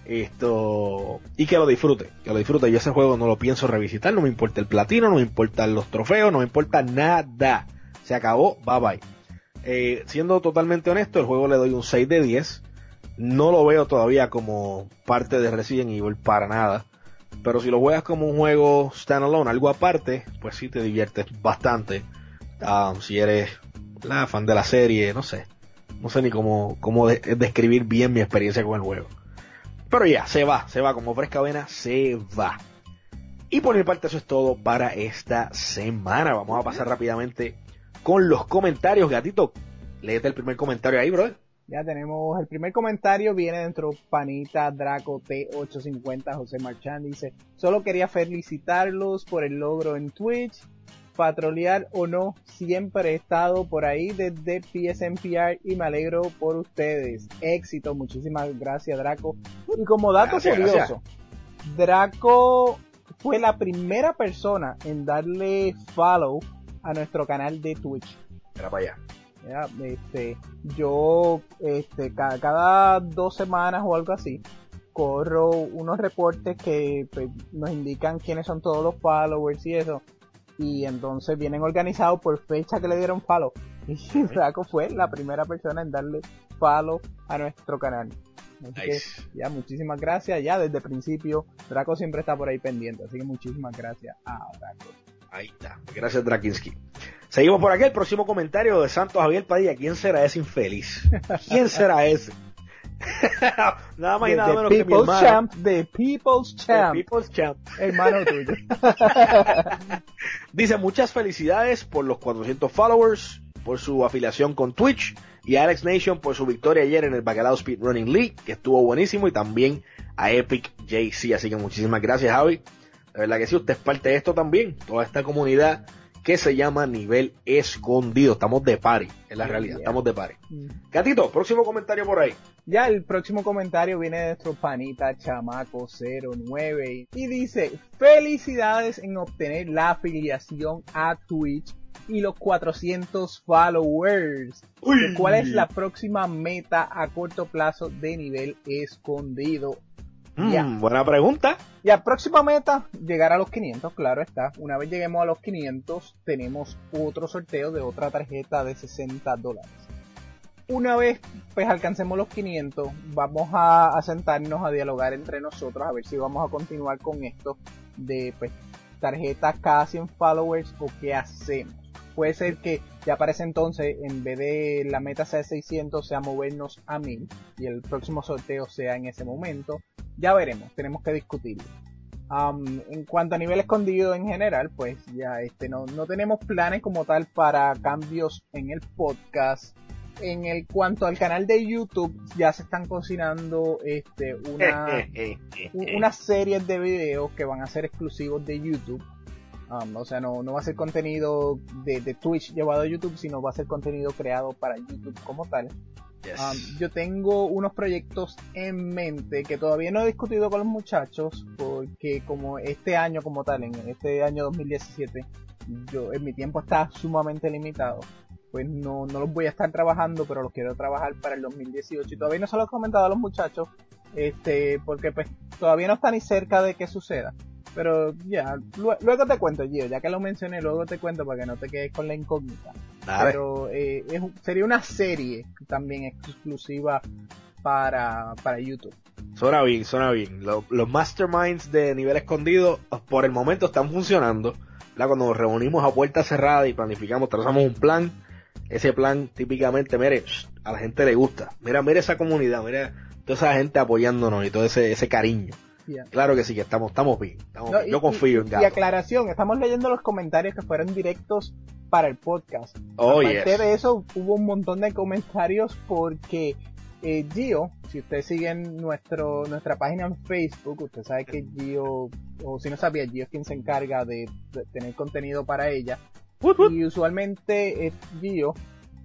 y que lo disfrute. Yo ese juego no lo pienso revisitar, no me importa el platino, no me importan los trofeos, no me importa nada. Se acabó, bye bye. Siendo totalmente honesto, el juego le doy un 6 de 10. No lo veo todavía como parte de Resident Evil para nada, pero si lo juegas como un juego standalone, algo aparte, pues sí te diviertes bastante. Si eres fan de la serie, no sé ni cómo describir bien mi experiencia con el juego. Pero ya, se va como fresca avena, se va. Y por mi parte eso es todo para esta semana. Vamos a pasar rápidamente con los comentarios. Gatito, léete el primer comentario ahí, brother. Ya tenemos el primer comentario, viene dentro Panita Draco T850, José Marchán, dice: solo quería felicitarlos por el logro en Twitch, patrolear o no, siempre he estado por ahí desde PSNPR y me alegro por ustedes. Éxito, muchísimas gracias, Draco. Y como dato curioso, Draco fue la primera persona en darle follow a nuestro canal de Twitch. Era para allá. Ya, yo cada 2 semanas o algo así corro unos reportes que pues, nos indican quiénes son todos los followers y eso, y entonces vienen organizados por fecha que le dieron follow, y Draco fue la primera persona en darle follow a nuestro canal. Así que ya, muchísimas gracias. Ya desde el principio Draco siempre está por ahí pendiente, así que muchísimas gracias a Draco. Ahí está, gracias Drakinski. Seguimos por aquí, el próximo comentario de Santos Javier Padilla. ¿Quién será ese infeliz? ¿Quién será ese? Nada más y nada menos que mi hermano. The People's Champ. The People's Champ. Hermano tuyo. Dice: muchas felicidades por los 400 followers, por su afiliación con Twitch, y a Alex Nation por su victoria ayer en el Bacalao Speedrunning League, que estuvo buenísimo, y también a Epic JC. Así que muchísimas gracias, Javi. La verdad que sí, usted es parte de esto también, toda esta comunidad que se llama Nivel Escondido. Estamos de party, en la realidad, estamos de party. Gatito, próximo comentario por ahí. Ya, el próximo comentario viene de nuestro panita Chamaco 09 y dice: felicidades en obtener la afiliación a Twitch y los 400 followers. ¿Cuál es la próxima meta a corto plazo de Nivel Escondido? Buena pregunta. Ya, próxima meta, llegar a los 500, claro está. Una vez lleguemos a los 500, tenemos otro sorteo de otra tarjeta de $60. Una vez pues alcancemos los 500, vamos a sentarnos a dialogar entre nosotros a ver si vamos a continuar con esto de pues tarjetas cada 100 followers o qué hacemos. Puede ser que ya para ese entonces, en vez de la meta sea 600, sea movernos a 1000 y el próximo sorteo sea en ese momento. Ya veremos, tenemos que discutirlo. En cuanto a Nivel Escondido en general, pues ya no tenemos planes como tal para cambios en el podcast. En cuanto al canal de YouTube, ya se están cocinando una serie de videos que van a ser exclusivos de YouTube. O sea, no va a ser contenido de Twitch llevado a YouTube, sino va a ser contenido creado para YouTube como tal. Yes. Yo tengo unos proyectos en mente que todavía no he discutido con los muchachos, porque como este año como tal, en este año 2017, en mi tiempo está sumamente limitado, pues no los voy a estar trabajando, pero los quiero trabajar para el 2018 y todavía no se los he comentado a los muchachos, porque pues todavía no está ni cerca de que suceda. Pero ya, luego te cuento, Gio, ya que lo mencioné, luego te cuento para que no te quedes con la incógnita. Pero sería una serie también exclusiva para YouTube. Suena bien. Los masterminds de Nivel Escondido por el momento están funcionando. Cuando nos reunimos a puerta cerrada y planificamos, trazamos un plan. Ese plan típicamente, mire, a la gente le gusta. Mira esa comunidad, mira toda esa gente apoyándonos y todo ese cariño. Yeah. Claro que sí, que estamos bien. Yo confío en Gato. Y aclaración, estamos leyendo los comentarios que fueron directos para el podcast. Aparte de eso, hubo un montón de comentarios porque Gio, si ustedes siguen nuestra página en Facebook, usted sabe que Gio, o si no sabía, Gio es quien se encarga de tener contenido para ella. Y usualmente Gio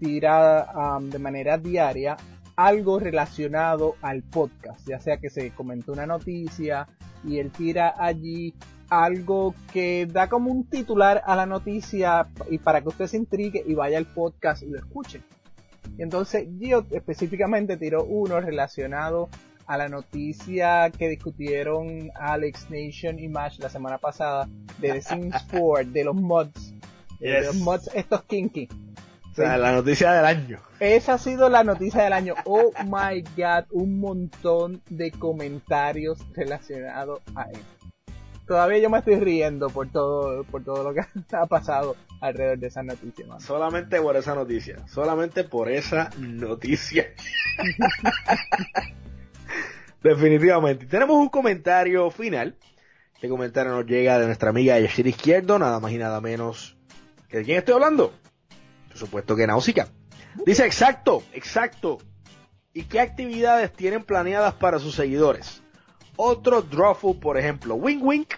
tira de manera diaria algo relacionado al podcast, ya sea que se comentó una noticia y él tira allí algo que da como un titular a la noticia y para que usted se intrigue y vaya al podcast y lo escuche. Y entonces Gio específicamente tiró uno relacionado a la noticia que discutieron Alex Nation y Mash la semana pasada de The Sims 4, de los mods, de los mods estos kinky. O sea, la noticia del año. Esa ha sido la noticia del año. Oh my god, un montón de comentarios relacionados a eso. Todavía yo me estoy riendo por todo lo que ha pasado alrededor de esa noticia, man. Solamente por esa noticia. Definitivamente. Tenemos un comentario final. Este comentario nos llega de nuestra amiga Yashir Izquierdo, nada más y nada menos que de quién estoy hablando. Por supuesto que Náusica. Dice, exacto. ¿Y qué actividades tienen planeadas para sus seguidores? Otro Drawful, por ejemplo. Wink wink.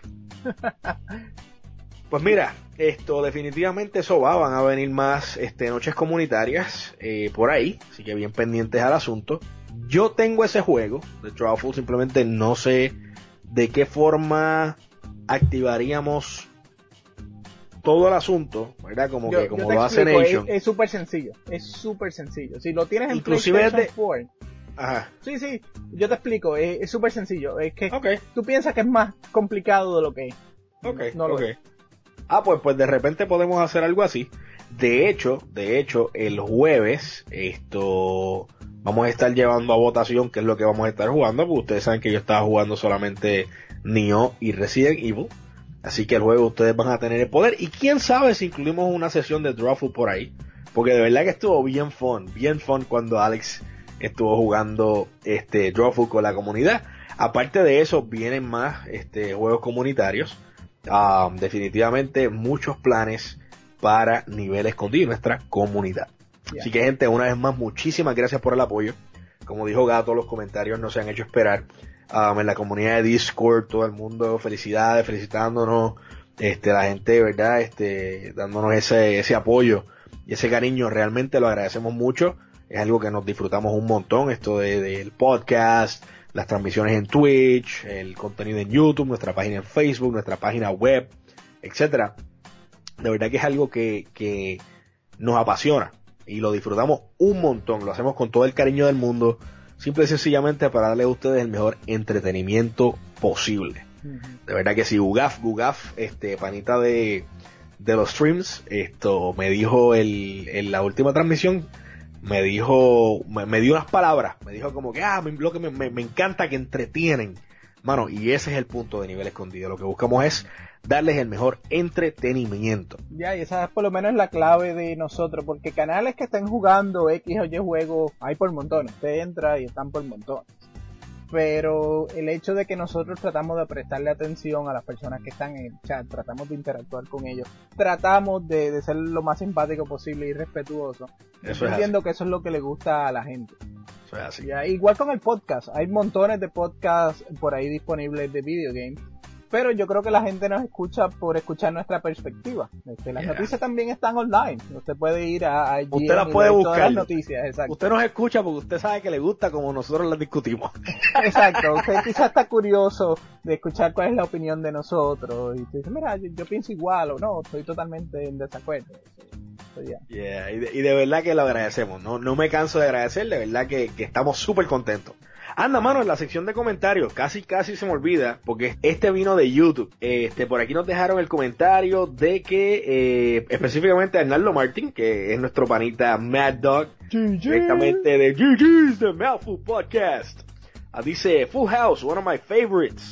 Pues mira, definitivamente eso van a venir más noches comunitarias por ahí, así que bien pendientes al asunto. Yo tengo ese juego de Drawful, simplemente no sé de qué forma activaríamos todo el asunto, ¿verdad? Como lo hace Nation. Es súper sencillo, Si lo tienes en inclusive PlayStation 4, ajá. Sí, yo te explico, es súper sencillo. Es que tú piensas que es más complicado de lo que es. No lo es. Pues de repente podemos hacer algo así. De hecho, el jueves, vamos a estar llevando a votación qué es lo que vamos a estar jugando, porque ustedes saben que yo estaba jugando solamente Nioh y Resident Evil. Así que el jueves ustedes van a tener el poder. Y quién sabe si incluimos una sesión de Drawful por ahí. Porque de verdad que estuvo bien fun cuando Alex estuvo jugando Drawful con la comunidad. Aparte de eso, vienen más juegos comunitarios. Definitivamente muchos planes para nivel escondido en nuestra comunidad. Yeah. Así que gente, una vez más, muchísimas gracias por el apoyo. Como dijo Gato, los comentarios no se han hecho esperar. En la comunidad de Discord, todo el mundo, felicidades, felicitándonos, la gente, ¿verdad? Dándonos ese apoyo y ese cariño, realmente lo agradecemos mucho. Es algo que nos disfrutamos un montón, del podcast, las transmisiones en Twitch, el contenido en YouTube, nuestra página en Facebook, nuestra página web, etcétera. De verdad que es algo que nos apasiona y lo disfrutamos un montón, lo hacemos con todo el cariño del mundo, simple y sencillamente para darle a ustedes el mejor entretenimiento posible. De verdad que sí. Gugaf, panita de los streams, me dijo en la última transmisión, me dio unas palabras, me dijo como que lo que me encanta, que entretienen, mano, y ese es el punto de Nivel Escondido. Lo que buscamos es darles el mejor entretenimiento. Ya, y esa es por lo menos la clave de nosotros, porque canales que estén jugando X o Y juegos hay por montones. Usted entra y están por montones. Pero el hecho de que nosotros tratamos de prestarle atención a las personas que están en el chat, tratamos de interactuar con ellos, tratamos de ser lo más simpático posible y respetuoso. Entiendo que eso es lo que le gusta a la gente. Eso es así. Ya, igual con el podcast, hay montones de podcasts por ahí disponibles de video games. Pero yo creo que la gente nos escucha por escuchar nuestra perspectiva. Las noticias también están online. Usted puede ir a usted las puede buscar. Todas las noticias, exacto. Usted nos escucha porque usted sabe que le gusta como nosotros las discutimos. Exacto. Usted quizás está curioso de escuchar cuál es la opinión de nosotros. Y usted dice, mira, yo pienso igual o no, estoy totalmente en desacuerdo. Yeah, y de verdad que lo agradecemos. No me canso de agradecer, de verdad que estamos súper contentos. Anda, mano, en la sección de comentarios, casi se me olvida, porque vino de YouTube. Por aquí nos dejaron el comentario de que, específicamente Arnaldo Martín, que es nuestro panita Mad Dog, directamente de GG's, The Mouthful Podcast. Dice, Full House, one of my favorites.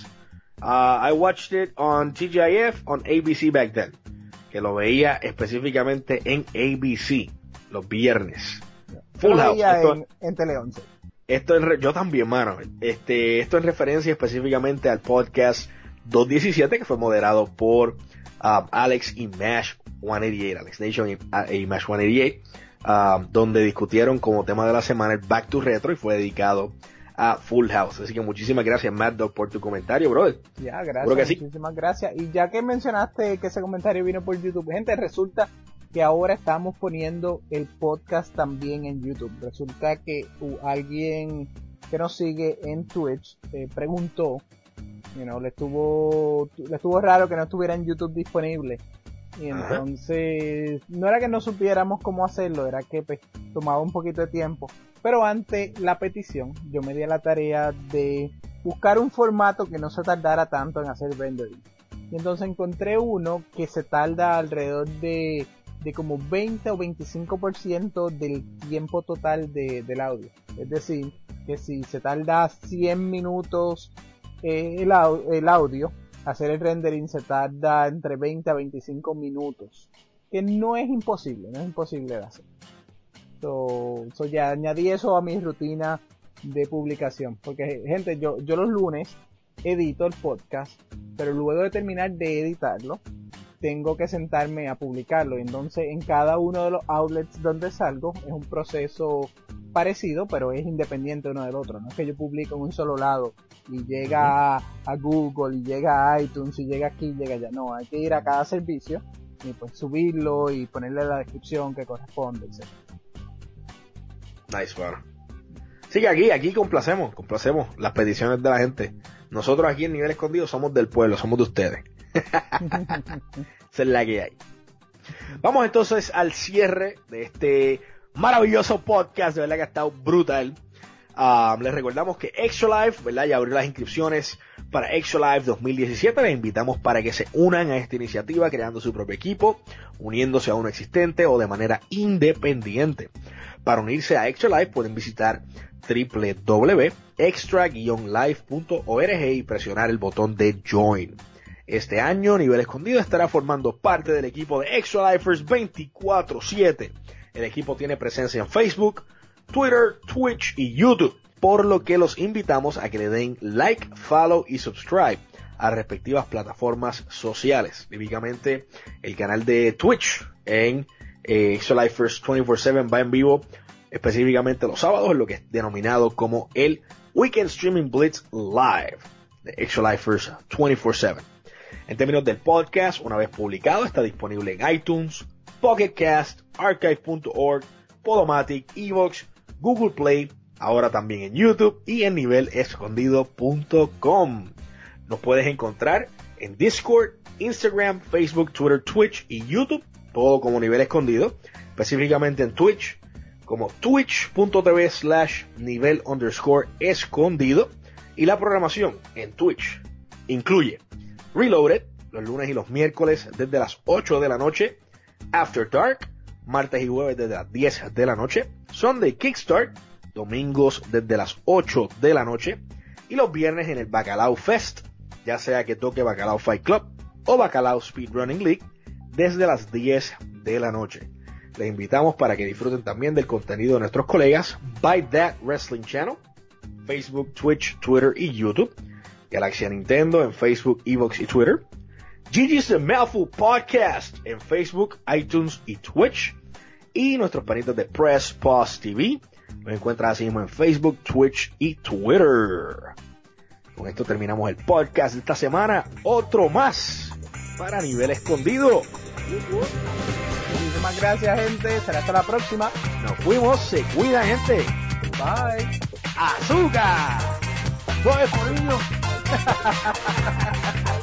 I watched it on TGIF, on ABC back then. Que lo veía específicamente en ABC, los viernes. Full House. En Tele 11. Yo también, mano. Esto en referencia específicamente al podcast 217, que fue moderado por Alex y Mash 188, Alex Nation y Mash 188, donde discutieron como tema de la semana el Back to Retro y fue dedicado a Full House. Así que muchísimas gracias, Mad Dog, por tu comentario, brother. Ya, gracias, muchísimas gracias. Y ya que mencionaste que ese comentario vino por YouTube, gente, resulta que ahora estamos poniendo el podcast también en YouTube. Resulta que alguien que nos sigue en Twitch preguntó, le estuvo raro que no estuviera en YouTube disponible. Y entonces, no era que no supiéramos cómo hacerlo, era que tomaba un poquito de tiempo. Pero ante la petición, yo me di a la tarea de buscar un formato que no se tardara tanto en hacer rendering. Y entonces encontré uno que se tarda alrededor de como 20 o 25% del tiempo total del audio. Es decir, que si se tarda 100 minutos el audio, hacer el rendering se tarda entre 20 a 25 minutos. Que no es imposible de hacer. Ya añadí eso a mi rutina de publicación. Porque, gente, yo los lunes edito el podcast, pero luego de terminar de editarlo, tengo que sentarme a publicarlo. Entonces, en cada uno de los outlets donde salgo, es un proceso parecido, pero es independiente uno del otro. No es que yo publico en un solo lado y llega a Google, y llega a iTunes, y llega aquí, y llega allá. No, hay que ir a cada servicio y pues subirlo y ponerle la descripción que corresponde, etc. Nice, bueno. Sí, que aquí complacemos las peticiones de la gente. Nosotros aquí en Nivel Escondido somos del pueblo, somos de ustedes. Esa es la que hay. Vamos entonces al cierre de este maravilloso podcast, de verdad que ha estado brutal. Les recordamos que Extra Life, ¿verdad? Ya abrió las inscripciones para Extra Life 2017. Les invitamos para que se unan a esta iniciativa creando su propio equipo, uniéndose a uno existente o de manera independiente. Para unirse a Extra Life pueden visitar www.extra-life.org y presionar el botón de Join. Este año, Nivel Escondido estará formando parte del equipo de Extra Lifers 24/7. El equipo tiene presencia en Facebook, Twitter, Twitch y YouTube, por lo que los invitamos a que le den like, follow y subscribe a respectivas plataformas sociales. Típicamente, el canal de Twitch en Extra Lifers 24/7 va en vivo específicamente los sábados, en lo que es denominado como el Weekend Streaming Blitz Live de Extra Lifers 24/7. En términos del podcast, una vez publicado, está disponible en iTunes, Pocket Cast, Archive.org, Podomatic, Evox, Google Play, ahora también en YouTube y en nivelescondido.com. Nos puedes encontrar en Discord, Instagram, Facebook, Twitter, Twitch y YouTube, todo como Nivel Escondido, específicamente en Twitch, como twitch.tv/nivel_escondido, y la programación en Twitch incluye Reloaded, los lunes y los miércoles desde las 8 de la noche, After Dark, martes y jueves desde las 10 de la noche, Sunday Kickstart, domingos desde las 8 de la noche, y los viernes en el Bacalao Fest, ya sea que toque Bacalao Fight Club o Bacalao Speedrunning League, desde las 10 de la noche. Les invitamos para que disfruten también del contenido de nuestros colegas By That Wrestling Channel, Facebook, Twitch, Twitter y YouTube, Galaxia Nintendo en Facebook, Evox y Twitter, Gigi's The Mouthful Podcast en Facebook, iTunes y Twitch, y nuestros panitas de Press Pause TV. Nos encuentran así mismo en Facebook, Twitch y Twitter. Con esto terminamos el podcast de esta semana. Otro más para Nivel Escondido. Muchísimas gracias, gente. Será hasta la próxima. Nos fuimos. Se cuidan, gente. Bye. ¡Azúcar! ¡Suave, por niño!